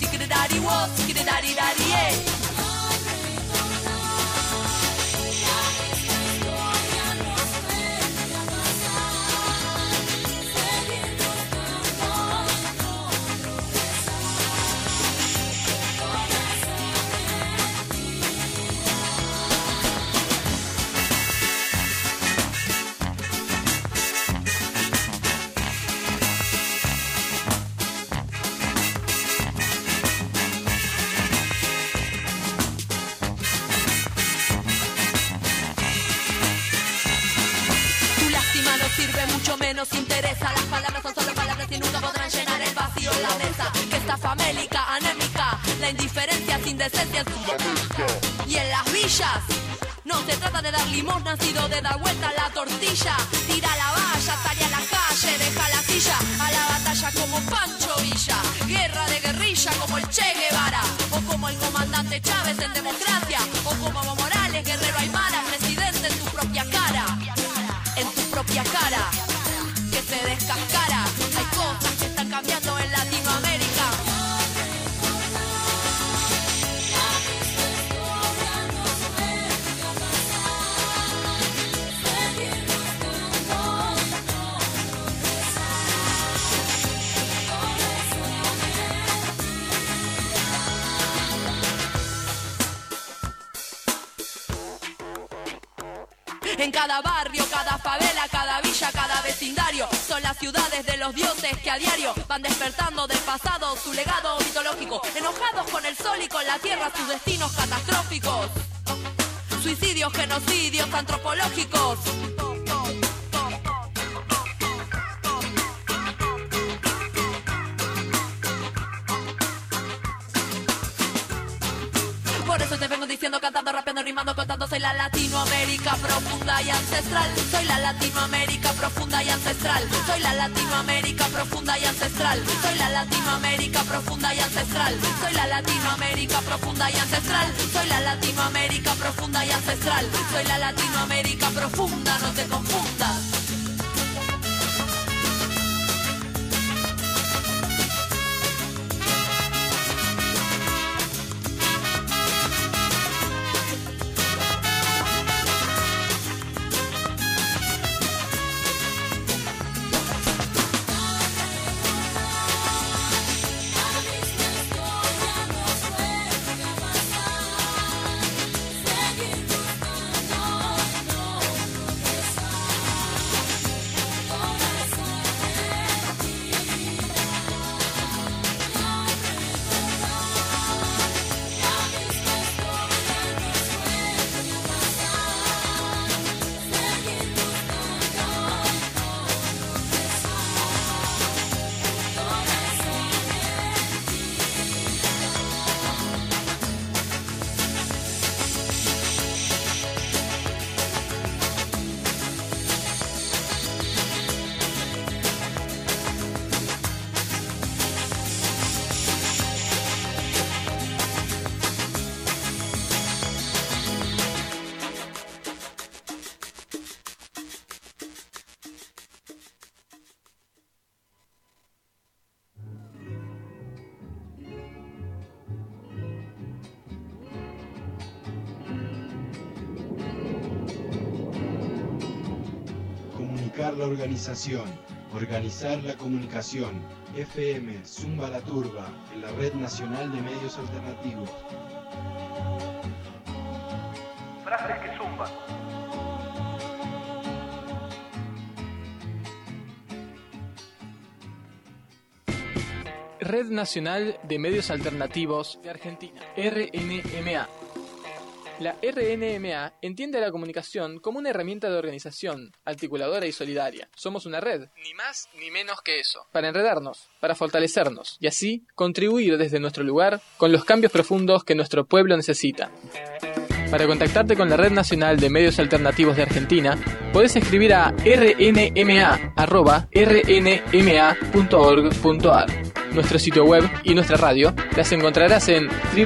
Nos interesa, las palabras son solo palabras y nunca podrán llenar el vacío en la mesa. Que está famélica, anémica, la indiferencia sin decencia en su... Y en las villas no se trata de dar limosna, sino de dar vuelta a la tortilla. Tira la valla, sale a la calle, deja la silla, a la batalla como Pancho Villa. Guerra de guerrilla como el Che Guevara, o como el comandante Chávez en democracia, o como Evo Morales, guerrero Aymara, presidente en tu propia cara. En tu propia cara. Que se descascara. Hay cosas que están cambiando en Latinoamérica. En cada barrio, cada favela, cada villa, cada vecindario, son las ciudades de los dioses que a diario van despertando del pasado su legado mitológico, enojados con el sol y con la tierra, sus destinos catastróficos, suicidios, genocidios antropológicos. Por eso te vengo diciendo, cantando, rapeando, rimando, contando. Soy la Latinoamérica profunda y ancestral. Soy la Latinoamérica profunda y ancestral. Soy la Latinoamérica profunda y ancestral. Soy la Latinoamérica profunda y ancestral. Soy la Latinoamérica profunda y ancestral. Soy la Latinoamérica profunda y ancestral. Soy la Latinoamérica profunda, no te confundas. La organización, organizar la comunicación, FM Zumba la Turba, en la Red Nacional de Medios Alternativos. Frases que zumban. Red Nacional de Medios Alternativos de Argentina, RNMA. La RNMA entiende a la comunicación como una herramienta de organización, articuladora y solidaria. Somos una red, ni más ni menos que eso, para enredarnos, para fortalecernos y así contribuir desde nuestro lugar con los cambios profundos que nuestro pueblo necesita. Para contactarte con la Red Nacional de Medios Alternativos de Argentina, podés escribir a rnma@rnma.org.ar. Nuestro sitio web y nuestra radio las encontrarás en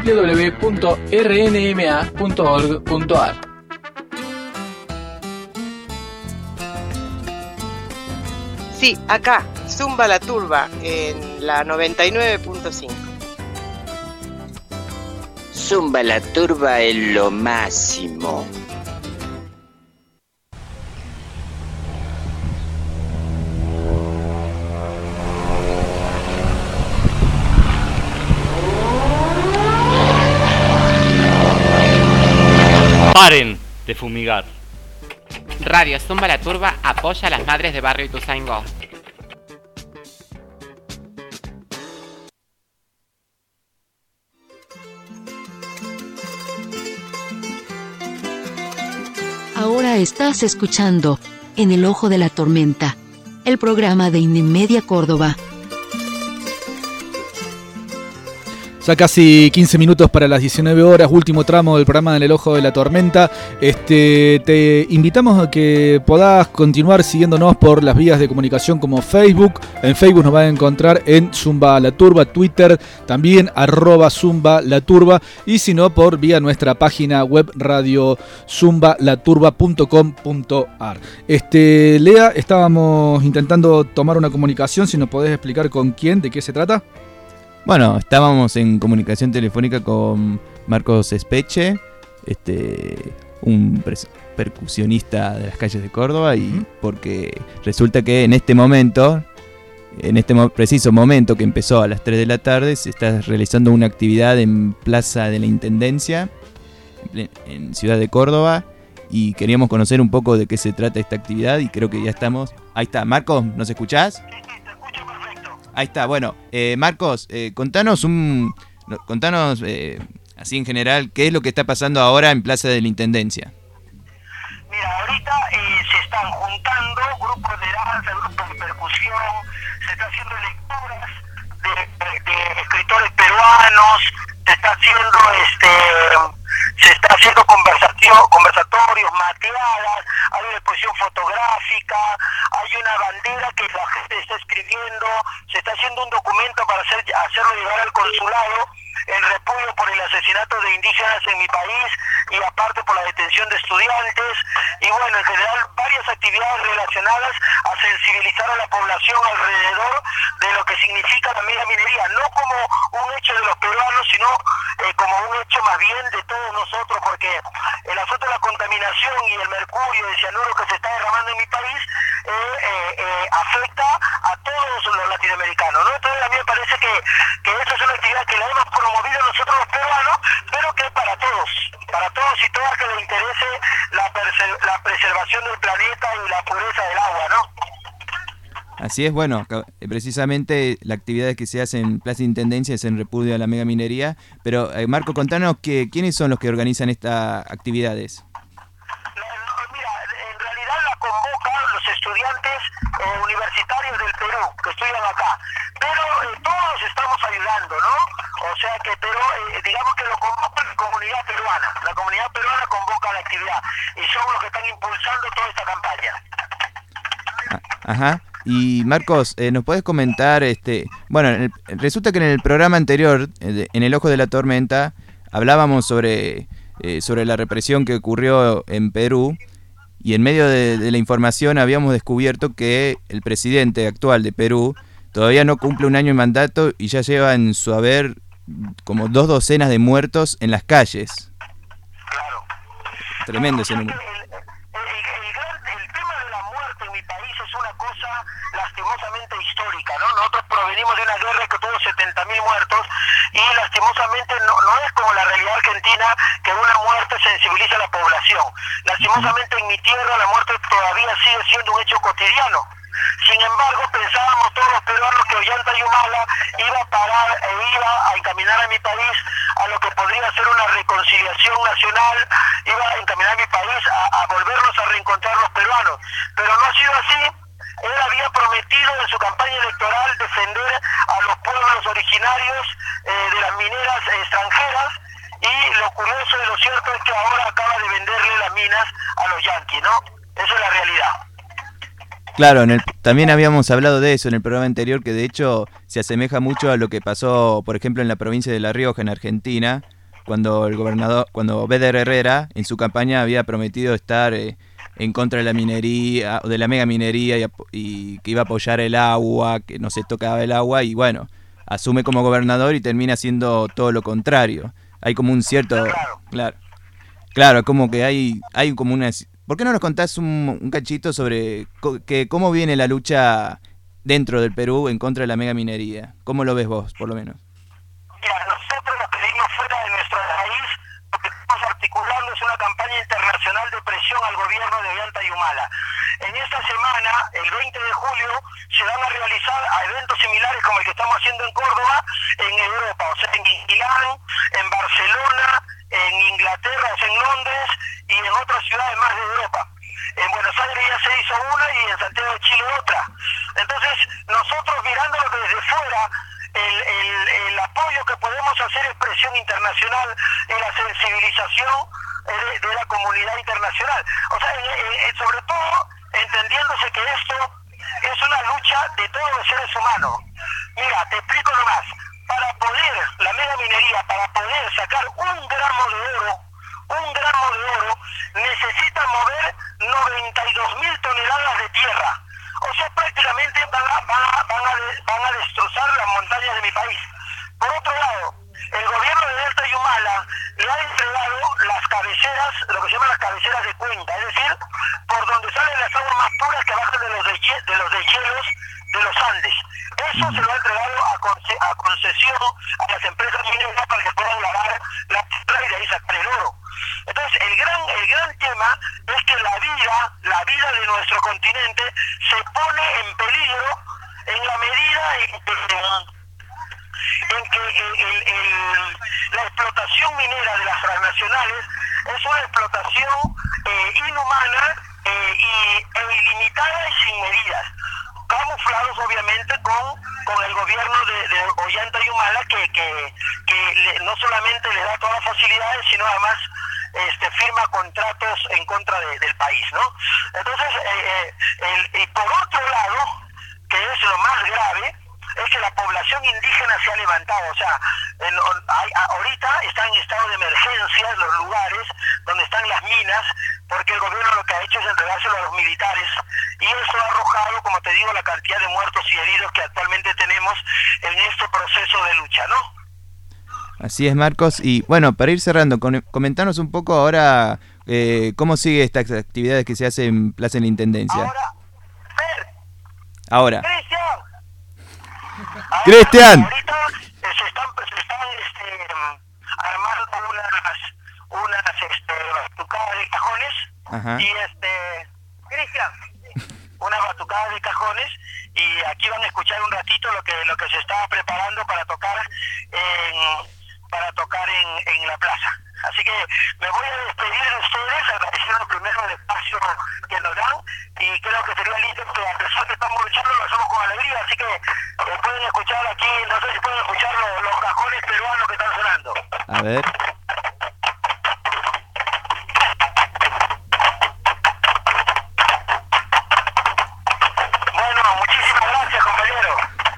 www.rnma.org.ar. Sí, acá, Zumba la Turba, en la 99.5. Zumba la Turba es lo máximo. Paren de fumigar. Radio Zumba la Turba apoya a las madres de Barrio Ituzaingó. Ahora estás escuchando En el Ojo de la Tormenta, el programa de Indemedia Córdoba. Ya casi 15 minutos para las 19 horas, último tramo del programa En el Ojo de la Tormenta. Te invitamos a que podás continuar siguiéndonos por las vías de comunicación como Facebook. En Facebook nos van a encontrar en Zumba la Turba, Twitter también @Zumba la Turba, y si no por vía nuestra página web radiozumbalaturba.com.ar. Lea, estábamos intentando tomar una comunicación, si nos podés explicar con quién, de qué se trata. Bueno, estábamos en comunicación telefónica con Marcos Espeche, un percusionista de las calles de Córdoba, y porque resulta que en este preciso momento que empezó a las 3 de la tarde, se está realizando una actividad en Plaza de la Intendencia, en Ciudad de Córdoba, y queríamos conocer un poco de qué se trata esta actividad, y creo que ya estamos. Ahí está, Marcos, ¿nos escuchás? Ahí está, bueno, Marcos, contanos así en general, ¿qué es lo que está pasando ahora en Plaza de la Intendencia? Mira, ahorita se están juntando grupos de danza, grupos de percusión, se está haciendo lecturas de escritores peruanos, se está haciendo se está haciendo conversatorios, mateadas, hay una exposición fotográfica, hay una bandera que la gente está escribiendo, se está haciendo un documento para hacerlo llegar al consulado, el repudio por el asesinato de indígenas en mi país y aparte por la detención de estudiantes, y bueno, en general varias actividades relacionadas a sensibilizar a la población alrededor de lo que significa la megaminería, no como un hecho de los peruanos, sino como un hecho más bien de todos nosotros, porque el asunto de la contaminación y el mercurio y el cianuro que se está derramando en mi país afecta a todos los latinoamericanos, ¿no? Entonces a mí me parece que esa es una actividad que la hemos promovido nosotros los peruanos, pero que para todos y todas que les interese la preservación del planeta y la pureza del agua, ¿no? Así es, bueno, precisamente la actividad que se hace en Plaza Intendencia es en repudio a la megaminería, pero Marco, contanos quiénes son los que organizan estas actividades. Mira, en realidad la convocan los estudiantes universitarios del Perú que estudian acá, pero todos estamos ayudando, ¿no? O sea que, pero digamos que lo convoca la comunidad peruana convoca la actividad y son los que están impulsando toda esta campaña. Ajá. Y Marcos, ¿nos puedes comentar, bueno, resulta que en el programa anterior, en El Ojo de la Tormenta, hablábamos sobre la represión que ocurrió en Perú, y en medio de la información habíamos descubierto que el presidente actual de Perú todavía no cumple un año de mandato y ya lleva en su haber como 2 docenas de muertos en las calles. Claro. Tremendo ese número. El tema de la muerte en mi país es una cosa lastimosamente histórica, ¿no? Nosotros provenimos de una guerra que tuvo 70.000 muertos y lastimosamente no es como la realidad argentina, que una muerte sensibiliza a la población. Lastimosamente en mi tierra la muerte todavía sigue siendo un hecho cotidiano. Sin embargo, pensábamos todos los peruanos que Ollanta Humala iba a parar e iba a encaminar a mi país a lo que podría ser una reconciliación nacional, iba a encaminar a mi país a volvernos a reencontrar los peruanos. Pero no ha sido así. Él había prometido en su campaña electoral defender a los pueblos originarios de las mineras extranjeras, y lo curioso y lo cierto es que ahora acaba de venderle las minas a los yanquis, ¿no? Esa es la realidad. Claro, también habíamos hablado de eso en el programa anterior, que de hecho se asemeja mucho a lo que pasó, por ejemplo, en la provincia de La Rioja, en Argentina, cuando Beder Herrera en su campaña había prometido estar en contra de la minería, o de la megaminería, y que iba a apoyar el agua, que no se tocaba el agua, y bueno, asume como gobernador y termina haciendo todo lo contrario. Hay como un cierto... Claro, como que hay como una... ¿Por qué no nos contás un cachito sobre cómo viene la lucha dentro del Perú en contra de la megaminería? ¿Cómo lo ves vos, por lo menos? Mira, nosotros lo que vimos fuera de nuestro país, lo que estamos articulando es una campaña internacional de presión al gobierno de Ollanta Humala. En esta semana, el 20 de julio, se van a realizar eventos similares como el que estamos haciendo en Córdoba, en Europa, o sea, en Milán, en Barcelona, en Inglaterra, o sea, en Londres y en otras ciudades más de Europa. En Buenos Aires ya se hizo una y en Santiago de Chile otra. Entonces, nosotros mirándolo desde fuera, el apoyo que podemos hacer es presión internacional y la sensibilización de la comunidad internacional. O sea, sobre todo entendiéndose que esto es una lucha de todos los seres humanos. Mira, te explico nomás. Para poder, la megaminería, para poder sacar un gramo de oro, necesita mover 92.000 toneladas de tierra. O sea, prácticamente van a destrozar las montañas de mi país. Por otro lado, el gobierno de Ollanta Humala le ha entregado las cabeceras, lo que se llaman las cabeceras de cuenca, es decir, por donde salen las aguas más puras que bajan de los deshielos de los Andes. Eso se lo ha entregado a concesión a las empresas mineras para que puedan lavar la tierra y de ahí sacar el oro. Entonces, el gran tema es que la vida de nuestro continente se pone en peligro en la medida en que la explotación minera de las transnacionales es una explotación inhumana e ilimitada y sin medidas, camuflados obviamente con el gobierno de Ollanta Humala que no solamente le da todas las facilidades, sino además firma contratos en contra del país, ¿no? Entonces, y por otro lado, que es lo más grave, es que la población indígena se ha levantado. O sea, ahorita está en estado de emergencia en los lugares donde están las minas, porque el gobierno lo que ha hecho es entregárselo a los militares, y eso ha arrojado, como te digo, la cantidad de muertos y heridos que actualmente tenemos en este proceso de lucha, ¿no? Así es, Marcos. Y bueno, para ir cerrando, comentanos un poco ahora cómo sigue estas actividades que se hacen en Plaza de la Intendencia. Ahora. ¡Cristian! Ahorita se están armando unas batucadas de cajones. Ajá. Y Cristian, unas batucadas de cajones, y aquí van a escuchar un ratito lo que se está preparando para tocar en la plaza. Así que me voy a despedir de ustedes, agradeciendo primero el espacio que nos dan, y creo que sería lindo que a pesar que estamos luchando lo hacemos con alegría. Así que pueden escuchar aquí, no sé si pueden escuchar los cajones peruanos que están sonando. A ver. Bueno, muchísimas gracias, compañero.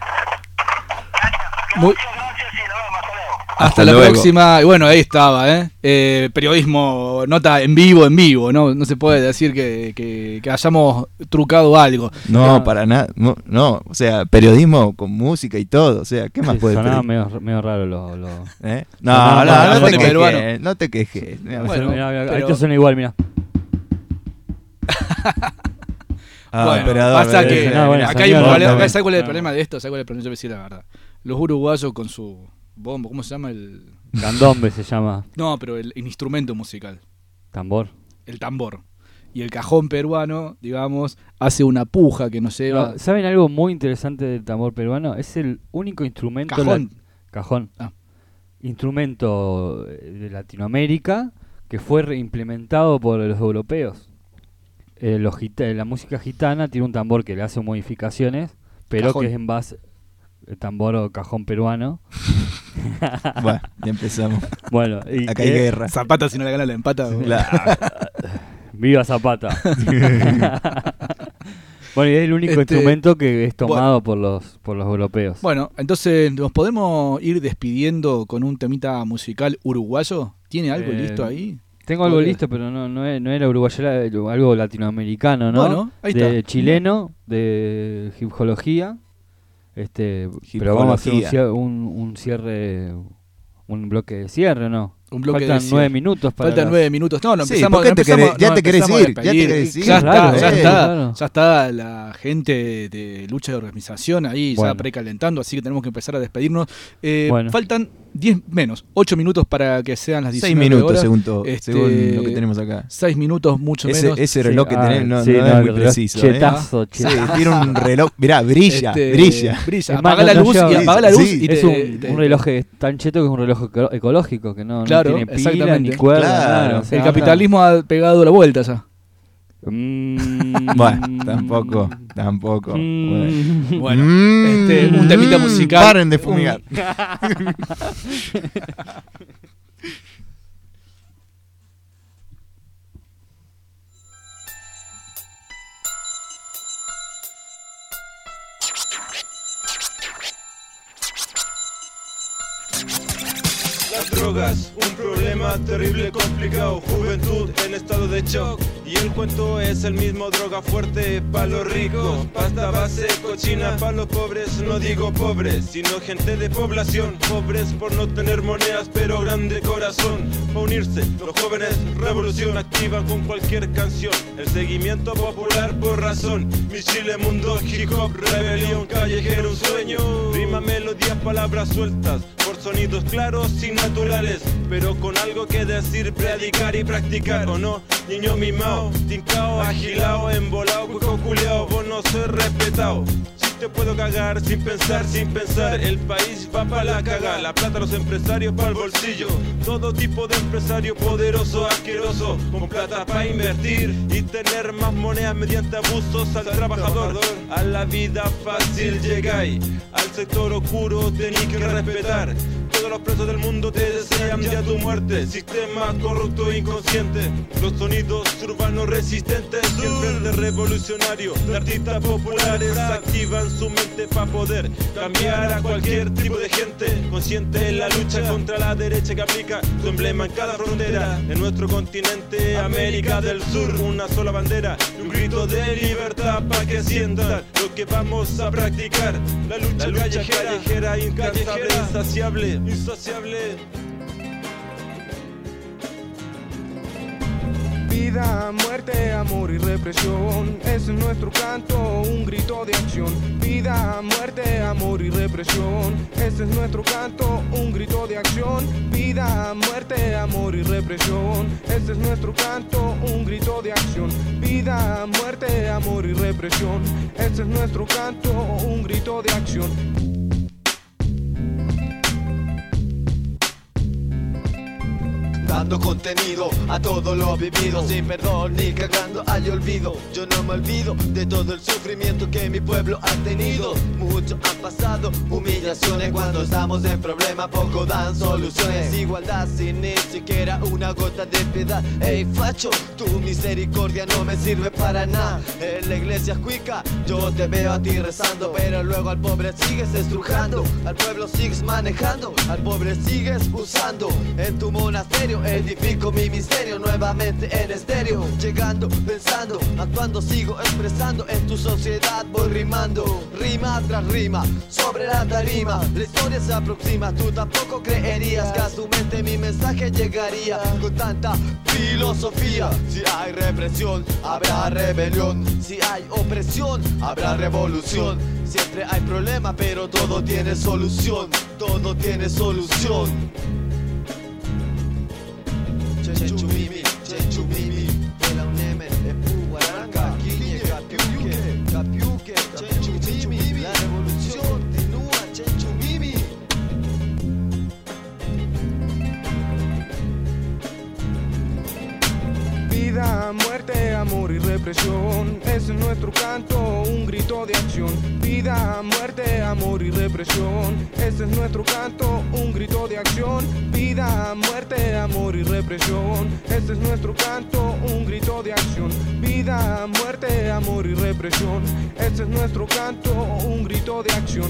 Gracias y nos vemos. Hasta la próxima. Y bueno, ahí estaba, periodismo, nota en vivo, ¿no? No se puede decir que hayamos trucado algo. No, para nada. No, o sea, periodismo con música y todo. O sea, ¿qué más puede sonaba medio raro lo... ¿Eh? No te quejes. Bueno, ahí te suena igual, mira. Bueno, pasa que acá hay un problema. ¿Sabes cuál es el problema de esto? ¿Sabes cuál es el problema? Yo voy a decir la verdad. Los uruguayos con su bombo, ¿cómo se llama? El candombe se llama. No, pero el instrumento musical. Tambor. El tambor. Y el cajón peruano, digamos, hace una puja que nos lleva... No, ¿saben algo muy interesante del tambor peruano? Es el único instrumento... Cajón. Instrumento de Latinoamérica que fue reimplementado por los europeos. La música gitana tiene un tambor que le hace modificaciones, pero que es en base... El tambor o cajón peruano. Bueno, ya empezamos. Bueno, acá hay guerra. Zapata, si no le gana la empata. Viva Zapata. Bueno, y es el único instrumento que es tomado por los europeos. Bueno, entonces nos podemos ir despidiendo con un temita musical uruguayo. ¿Tiene algo listo ahí? Tengo algo listo, pero no era uruguayo, era algo latinoamericano, ¿no? Bueno, ahí está. De chileno, de hipología. Pero vamos a hacer un cierre, un bloque de cierre, ¿no? Faltan 9 minutos para... Faltan 9 minutos. No, empezamos. Ya te querés ir. Ya está la gente de lucha de organización ahí ya precalentando, así que tenemos que empezar a despedirnos. Faltan 8 minutos para que sean las 19 horas. 6 minutos, según lo que tenemos acá. 6 minutos, mucho menos. Ese reloj que tenemos no es muy preciso. Chetazo. Tiene un reloj, mirá, brilla. Apaga la luz y apaga la luz. Es un reloj tan cheto que es un reloj ecológico, que no tiene pila ni cuerda. Claro. El capitalismo ha pegado la vuelta ya. Bueno, tampoco. Bueno, un temita musical. Paren de fumigar. Las drogas, un problema terrible, complicado. Juventud en estado de shock. Y el cuento es el mismo, droga fuerte pa' los ricos, pasta base cochina pa' los pobres. No digo pobres, sino gente de población. Pobres por no tener monedas, pero grande corazón. Pa' unirse, los jóvenes, revolución activa con cualquier canción. El seguimiento popular por razón. Mi Chile, mundo, hip hop, rebelión, callejero, un sueño. Rima, melodías, palabras sueltas, por sonidos claros y naturales, pero con algo que decir, predicar y practicar. ¿O no? Niño mimao, tincao, agilao, embolao, cuico culiao, vos no soy respetado. Si te puedo cagar sin pensar, el país va pa' la caga. La plata los empresarios pa' el bolsillo, todo tipo de empresario poderoso, asqueroso, con plata pa' invertir y tener más monedas mediante abusos al trabajador. A la vida fácil llegáis, al sector oscuro tenéis que respetar. Todos los presos del mundo te desean ya tu muerte. Sistema corrupto e inconsciente. Los sonidos urbanos resistentes. El frente revolucionario de artistas populares activan su mente para poder cambiar a cualquier tipo de gente. Consciente en la lucha contra la derecha que aplica su emblema en cada frontera. En nuestro continente, América del Sur, una sola bandera y un grito de libertad para que sientan lo que vamos a practicar. La lucha callejera, incansable, insaciable. Vida, muerte, amor y represión, ese es nuestro canto, un grito de acción. Vida, muerte, amor y represión, ese es nuestro canto, un grito de acción. Vida, muerte, amor y represión, ese es nuestro canto, un grito de acción. Vida, muerte, amor y represión, ese es nuestro canto, un grito de acción. Dando contenido a todo lo vivido, sin perdón ni cagando al olvido. Yo no me olvido de todo el sufrimiento que mi pueblo ha tenido. Muchos han pasado humillaciones, cuando estamos en problema poco dan soluciones. Igualdad sin ni siquiera una gota de piedad. Ey facho, tu misericordia no me sirve para nada. En la iglesia es cuica, yo te veo a ti rezando, pero luego al pobre sigues estrujando, al pueblo sigues manejando, al pobre sigues usando. En tu monasterio edifico mi misterio nuevamente en estéreo, llegando, pensando, actuando, sigo expresando. En tu sociedad voy rimando, rima tras rima, sobre la tarima. La historia se aproxima, tú tampoco creerías que a su mente mi mensaje llegaría con tanta filosofía. Si hay represión, habrá rebelión. Si hay opresión, habrá revolución. Siempre hay problema, pero todo tiene solución. Todo tiene solución. Chenchumimi, de la UNEM, Epuguaranga, Quiñe, Capiuque, Chenchumimi, la revolución continúa, Chenchumimi. Vida, muerte, amor y represión, ese es nuestro canto, un grito de acción. Vida, muerte, amor y represión, ese es nuestro canto, un grito de acción. Vida, muerte, amor y represión, ese es nuestro canto, un grito de acción. Vida, muerte, amor y represión, ese es nuestro canto, un grito de acción.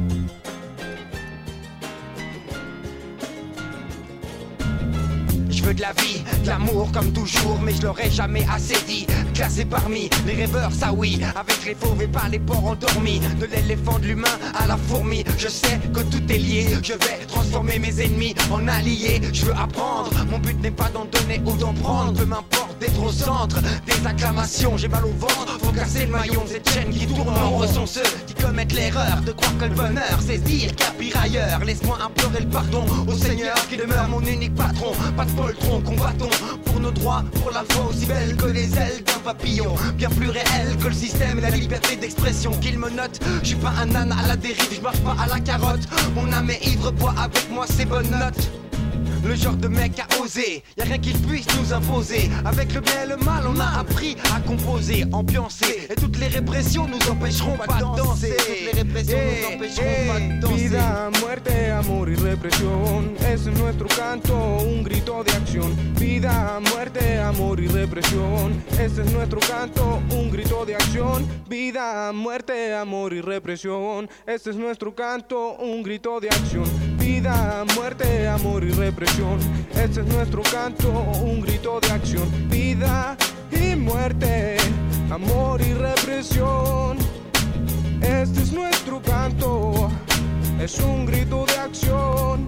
Je veux de la vie, de l'amour comme toujours, mais je l'aurais jamais assez dit. Classé parmi les rêveurs, ça oui, avec les fauves et pas les porcs endormis. De l'éléphant, de l'humain à la fourmi, je sais que tout est lié. Je vais transformer mes ennemis en alliés. Je veux apprendre, mon but n'est pas d'en donner ou d'en prendre. Peu m'importe d'être au centre des acclamations. J'ai mal au ventre, faut casser le maillon de cette chaîne qui tourne. Nombreux sont ceux qui commettent l'erreur de croire que le bonheur c'est se dire qu'il y a pire ailleurs. Laisse-moi implorer le pardon au Seigneur qui demeure mon unique patron. Pas de poltron, combattons pour nos droits, pour la foi aussi belle que les ailes d'un papillon, bien plus réel que le système et la liberté d'expression qu'il me note. Je suis pas un âne à la dérive, je marche pas à la carotte. Mon âme est ivre, bois avec moi ces bonnes notes. Le genre de mec à oser, y'a rien qui puisse nous imposer. Avec le bien et le mal, on a appris à composer, ambiancer. Et toutes les répressions nous empêcheront pas de danser. Toutes les répressions nous empêcheront pas de danser. Vida, muerte, amor y represión, ese es nuestro canto, un grito de acción. Vida, muerte, amor y represión, ese es nuestro canto, un grito de acción. Vida, muerte, amor y represión, ese es nuestro canto, un grito de acción. Vida, muerte, amor y represión, ese es nuestro canto, un grito de acción. Vida y muerte, amor y represión, este es nuestro canto, es un grito de acción.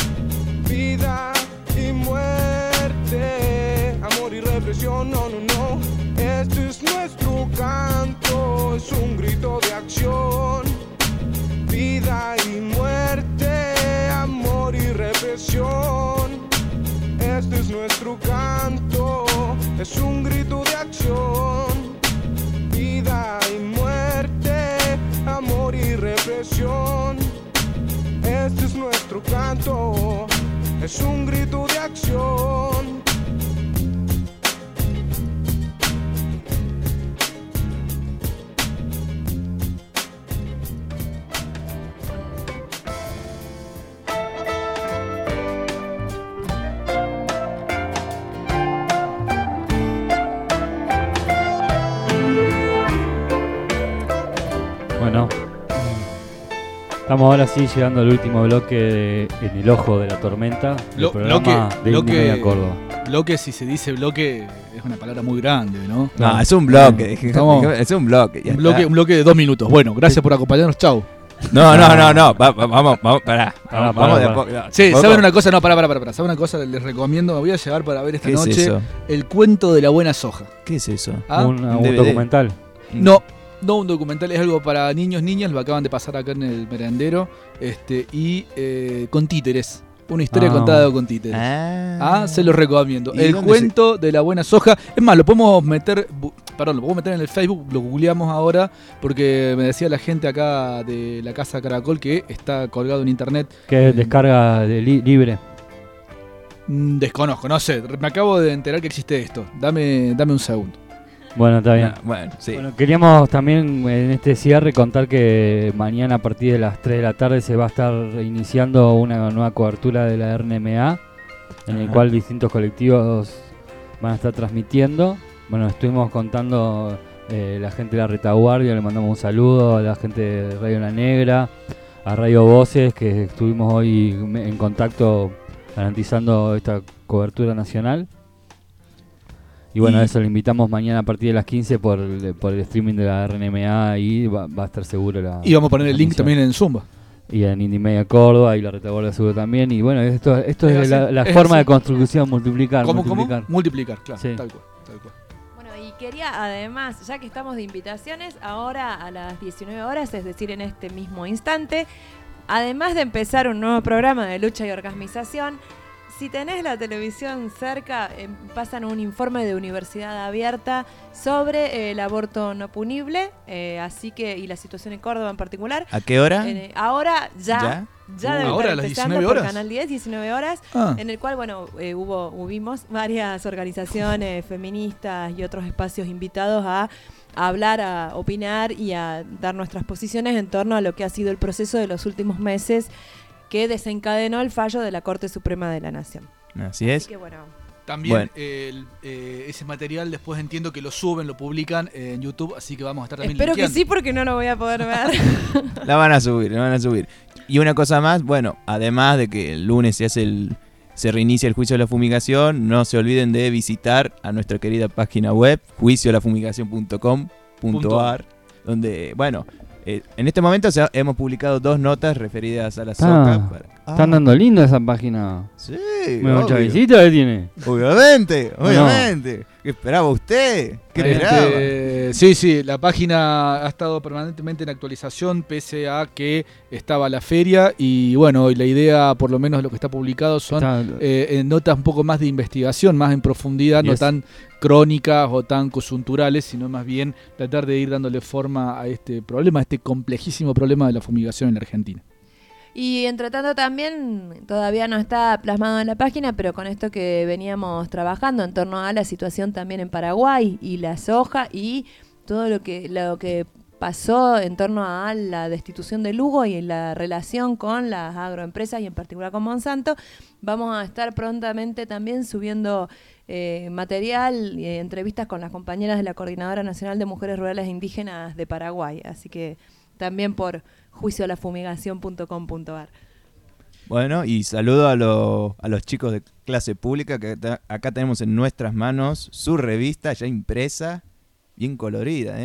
Vida y muerte, amor y represión, no, no, no. Este es nuestro canto, es un grito de acción. Vida y muerte, amor y represión. Este es nuestro canto, es un grito de acción. Vida y muerte, amor y represión. Este es nuestro canto, es un grito de acción. Estamos ahora sí llegando al último bloque En el Ojo de la Tormenta, el programa de Indie Media Córdoba. Bloque, si se dice bloque, es una palabra muy grande, ¿no? No, es un bloque. Es un bloque. Un bloque de 2 minutos. Bueno, gracias por acompañarnos. Chau. No. Vamos, pará. Vamos de a poco. Sí, ¿saben una cosa? No, pará. ¿Saben una cosa? Les recomiendo, me voy a llevar para ver esta noche eso? El cuento de la buena soja. ¿Qué es eso? Un documental. No un documental, es algo para niños, niñas, lo acaban de pasar acá en el merendero, y con títeres. Una historia contada con títeres. Se los recomiendo. El cuento de la buena soja. Es más, lo podemos meter en el Facebook, lo googleamos ahora, porque me decía la gente acá de la Casa Caracol que está colgado en internet. ¿Qué descarga libre? Desconozco, no sé. Me acabo de enterar que existe esto. Dame un segundo. Bueno, está bien. Sí. Bueno, queríamos también en este cierre contar que mañana a partir de las 3 de la tarde se va a estar iniciando una nueva cobertura de la RNMA, en el cual distintos colectivos van a estar transmitiendo. Bueno, estuvimos contando la gente de la Retaguardia, le mandamos un saludo a la gente de Radio La Negra, a Radio Voces, que estuvimos hoy en contacto garantizando esta cobertura nacional. Y bueno, eso lo invitamos mañana a partir de las 15 por el streaming de la RNMA y va a estar seguro la... Y vamos a poner el link también en Zumba. Y en Indie Media Córdoba y la Retaguardia seguro también. Y bueno, esto es la forma de construcción, multiplicar. ¿Cómo? Multiplicar, claro, sí. Tal cual. Bueno, y quería además, ya que estamos de invitaciones, ahora a las 19 horas, es decir, en este mismo instante, además de empezar un nuevo programa de lucha y orgasmización, si tenés la televisión cerca, pasan un informe de Universidad Abierta sobre el aborto no punible, así que, y la situación en Córdoba en particular. ¿A qué hora? Ahora ya debe ahora estar a las empezando 19 por horas. Canal 10, 19 horas, en el cual, bueno, hubimos varias organizaciones feministas y otros espacios invitados a hablar, a opinar y a dar nuestras posiciones en torno a lo que ha sido el proceso de los últimos meses que desencadenó el fallo de la Corte Suprema de la Nación. Así es. Así que, bueno. También ese material después entiendo que lo suben, lo publican en YouTube, así que vamos a estar también Espero linkeando. que sí, porque no lo voy a poder ver. La van a subir. Y una cosa más, bueno, además de que el lunes se reinicia el juicio de la fumigación, no se olviden de visitar a nuestra querida página web, juiciolafumigacion.com.ar, donde, bueno, en este momento hemos publicado 2 notas referidas a la soja. Están dando linda esa página. Sí, mucha visita que tiene. Obviamente. ¿Qué esperaba usted? ¿Qué esperaba? Sí, la página ha estado permanentemente en actualización pese a que estaba la feria y bueno, la idea, por lo menos lo que está publicado, son notas un poco más de investigación, más en profundidad, no tan crónicas o tan coyunturales, sino más bien tratar de ir dándole forma a este problema, a este complejísimo problema de la fumigación en la Argentina. Y entre tanto también todavía no está plasmado en la página, pero con esto que veníamos trabajando en torno a la situación también en Paraguay y la soja y todo lo que pasó en torno a la destitución de Lugo y la relación con las agroempresas y en particular con Monsanto, vamos a estar prontamente también subiendo material, entrevistas con las compañeras de la Coordinadora Nacional de Mujeres Rurales e Indígenas de Paraguay, así que también por juiciolafumigacion.com.ar. Bueno, y saludo a los chicos de Clase Pública, que acá tenemos en nuestras manos su revista ya impresa, bien colorida,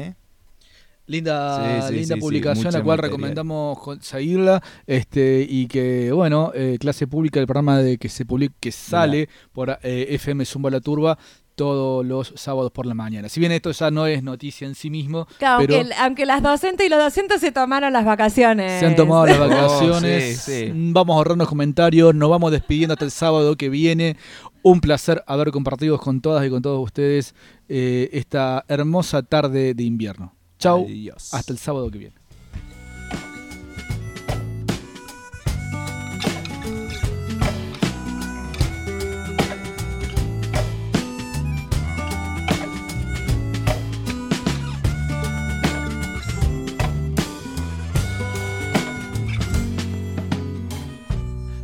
Linda publicación, la cual recomendamos seguirla, y que, bueno, Clase Pública, el programa de que se publica, que sale por FM Zumba La Turba todos los sábados por la mañana. Si bien esto ya no es noticia en sí mismo, claro, pero aunque las docentes y los docentes se tomaron las vacaciones. Se han tomado las vacaciones. Vamos a ahorrarnos comentarios, nos vamos despidiendo hasta el sábado que viene. Un placer haber compartido con todas y con todos ustedes esta hermosa tarde de invierno. Chau, hasta el sábado que viene.